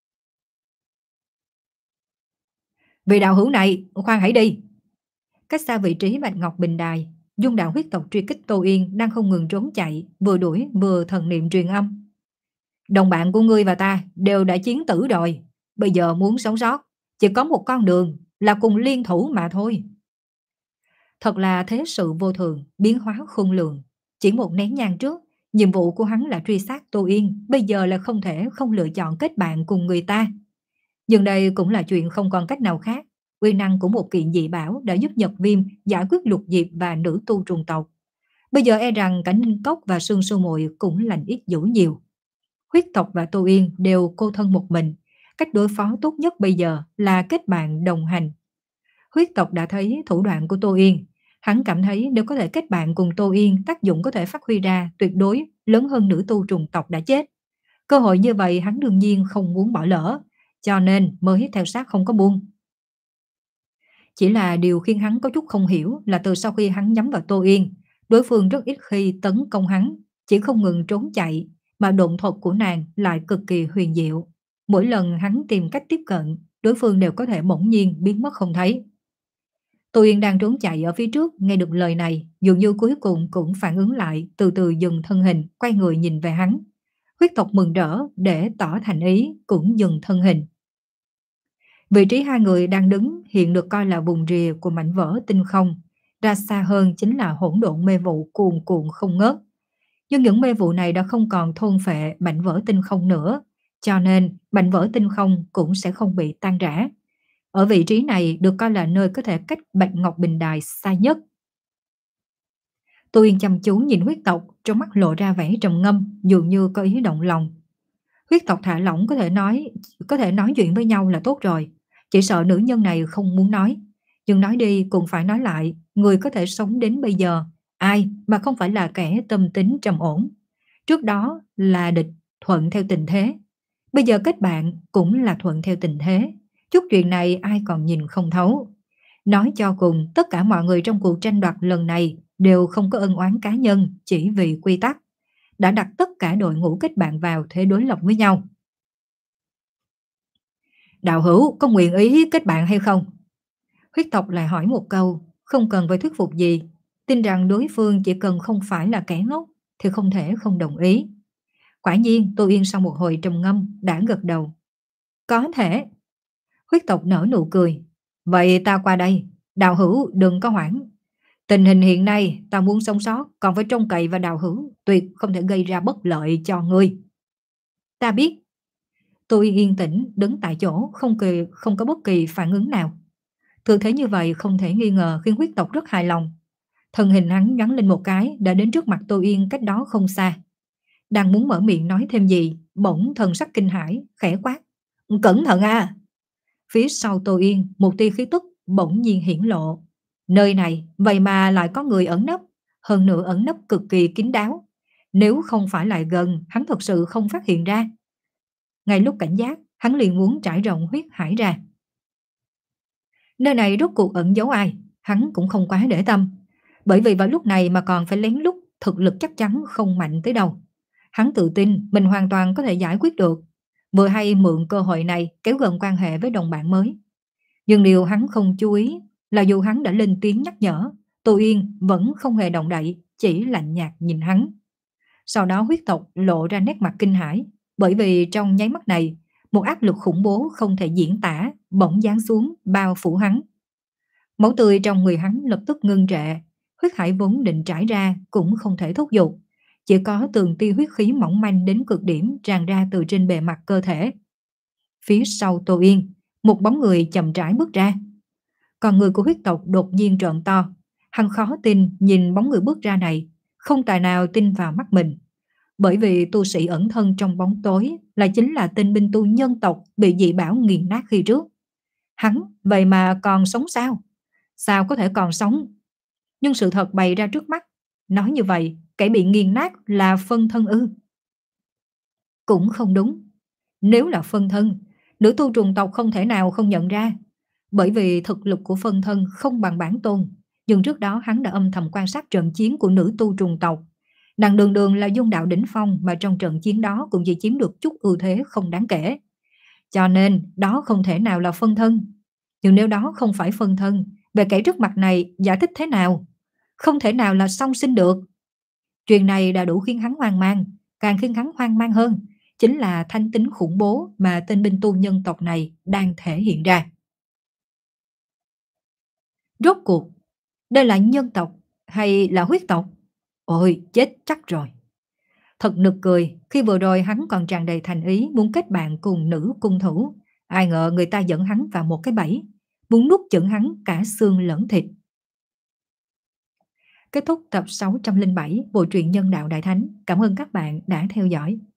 Vị đạo hữu này, khoan hãy đi. Cách xa vị trí Bạch Ngọc Bình Đài, Dung đạo huyết tộc truy kích Tô Yên đang không ngừng trốn chạy, vừa đuổi vừa thần niệm truyền âm. Đồng bạn của ngươi và ta đều đã chiến tử rồi, bây giờ muốn sống sót chỉ có một con đường là cùng liên thủ mà thôi. Thật là thế sự vô thường, biến hóa khôn lường. Chỉ một nén nhang trước, nhiệm vụ của hắn là truy sát Tô Yên, bây giờ là không thể không lựa chọn kết bạn cùng người ta. Nhưng đây cũng là chuyện không còn cách nào khác. Uy năng của một kiện dị bảo đã giúp Nhật Viêm giải quyết Lục Diệp và nữ tu trùng tộc. Bây giờ e rằng cả Ninh Cốc và Sương Sư Muội cũng lành ít dữ nhiều. Huyết tộc và Tô Yên đều cô thân một mình. Cách đối phó tốt nhất bây giờ là kết bạn đồng hành. Huyết tộc đã thấy thủ đoạn của Tô Yên. Hắn cảm thấy nếu có thể kết bạn cùng Tô Yên, tác dụng có thể phát huy ra tuyệt đối lớn hơn nữ tu trùng tộc đã chết. Cơ hội như vậy hắn đương nhiên không muốn bỏ lỡ, cho nên mới theo sát không có buông. Chỉ là điều khiến hắn có chút không hiểu là từ sau khi hắn nhắm vào Tô Yên, đối phương rất ít khi tấn công hắn, chỉ không ngừng trốn chạy, mà độn thuật của nàng lại cực kỳ huyền diệu. Mỗi lần hắn tìm cách tiếp cận, đối phương đều có thể bỗng nhiên biến mất không thấy. Tô Yên đang trốn chạy ở phía trước, nghe được lời này, dường như cuối cùng cũng phản ứng lại, từ từ dừng thân hình, quay người nhìn về hắn. Huyết tộc mừng rỡ để tỏ thành ý, cũng dừng thân hình. Vị trí hai người đang đứng hiện được coi là vùng rìa của mảnh vỡ tinh không, ra xa hơn chính là hỗn độn mê vụ cuồn cuộn không ngớt. Nhưng những mê vụ này đã không còn thôn phệ mảnh vỡ tinh không nữa, cho nên mảnh vỡ tinh không cũng sẽ không bị tan rã. Ở vị trí này được coi là nơi có thể cách Bạch Ngọc Bình Đài xa nhất. Tô Yên chăm chú nhìn huyết tộc, trong mắt lộ ra vẻ trầm ngâm, dường như có ý động lòng. Huyết tộc thả lỏng có thể nói, có thể nói chuyện với nhau là tốt rồi. Chỉ sợ nữ nhân này không muốn nói. Nhưng nói đi cũng phải nói lại, người có thể sống đến bây giờ, ai mà không phải là kẻ tâm tính trầm ổn. Trước đó là địch, thuận theo tình thế. Bây giờ kết bạn cũng là thuận theo tình thế. Chút chuyện này ai còn nhìn không thấu. Nói cho cùng, tất cả mọi người trong cuộc tranh đoạt lần này đều không có ân oán cá nhân, chỉ vì quy tắc. Đã đặt tất cả đội ngũ kết bạn vào thế đối lập với nhau. Đạo hữu có nguyện ý kết bạn hay không? Huyết tộc lại hỏi một câu, không cần phải thuyết phục gì, tin rằng đối phương chỉ cần không phải là kẻ ngốc thì không thể không đồng ý. Quả nhiên Tô Yên sau một hồi trầm ngâm đã gật đầu. Có thể. Huyết tộc nở nụ cười. Vậy ta qua đây, đạo hữu đừng có hoảng. Tình hình hiện nay ta muốn sống sót còn phải trông cậy vào đạo hữu, tuyệt không thể gây ra bất lợi cho ngươi. Ta biết. Tôi yên tĩnh đứng tại chỗ, không kỳ, không có bất kỳ phản ứng nào. Thực thế như vậy không thể nghi ngờ khiến huyết tộc rất hài lòng. Thân hình hắn nhắn lên một cái đã đến trước mặt Tô Yên cách đó không xa. Đang muốn mở miệng nói thêm gì, bỗng thần sắc kinh hãi, khẽ quát. Cẩn thận à! Phía sau Tô Yên, một tia khí tức bỗng nhiên hiển lộ. Nơi này vậy mà lại có người ẩn nấp, hơn nữa ẩn nấp cực kỳ kín đáo. Nếu không phải lại gần, hắn thật sự không phát hiện ra. Ngay lúc cảnh giác, hắn liền muốn trải rộng huyết hải ra. Nơi này rốt cuộc ẩn giấu ai, hắn cũng không quá để tâm. Bởi vì vào lúc này mà còn phải lén lút, thực lực chắc chắn không mạnh tới đâu. Hắn tự tin mình hoàn toàn có thể giải quyết được. Vừa hay mượn cơ hội này kéo gần quan hệ với đồng bạn mới. Nhưng điều hắn không chú ý là dù hắn đã lên tiếng nhắc nhở, Tô Yên vẫn không hề động đậy, chỉ lạnh nhạt nhìn hắn. Sau đó huyết tộc lộ ra nét mặt kinh hãi, bởi vì trong nháy mắt này, một áp lực khủng bố không thể diễn tả bỗng giáng xuống bao phủ hắn. Máu tươi trong người hắn lập tức ngưng trệ, huyết hải vốn định trải ra cũng không thể thúc giục, chỉ có từng tia huyết khí mỏng manh đến cực điểm tràn ra từ trên bề mặt cơ thể. Phía sau Tô Yên, một bóng người chậm rãi bước ra. Còn người của huyết tộc đột nhiên trợn to, hắn khó tin nhìn bóng người bước ra này, không tài nào tin vào mắt mình. Bởi vì tu sĩ ẩn thân trong bóng tối là chính là tên binh tu nhân tộc bị dị bảo nghiền nát khi trước. Hắn vậy mà còn sống sao? Sao có thể còn sống? Nhưng sự thật bày ra trước mắt, nói như vậy, kẻ bị nghiền nát là phân thân ư? Cũng không đúng. Nếu là phân thân, nữ tu trùng tộc không thể nào không nhận ra, bởi vì thực lực của phân thân không bằng bản tôn. Nhưng trước đó hắn đã âm thầm quan sát trận chiến của nữ tu trùng tộc. Nàng đường đường là dung đạo đỉnh phong mà trong trận chiến đó cũng chỉ chiếm được chút ưu thế không đáng kể. Cho nên đó không thể nào là phân thân. Nhưng nếu đó không phải phân thân, về kẻ trước mặt này giải thích thế nào? Không thể nào là song sinh được. Chuyện này đã đủ khiến hắn hoang mang, càng khiến hắn hoang mang hơn chính là thanh tính khủng bố mà tên binh tu nhân tộc này đang thể hiện ra. Rốt cuộc, đây là nhân tộc hay là huyết tộc? Ôi, chết chắc rồi. Thật nực cười, khi vừa rồi hắn còn tràn đầy thành ý muốn kết bạn cùng nữ cung thủ. Ai ngờ người ta dẫn hắn vào một cái bẫy, muốn nuốt chửng hắn cả xương lẫn thịt. Kết thúc tập sáu trăm linh bảy Bộ truyện Nhân đạo Đại Thánh. Cảm ơn các bạn đã theo dõi.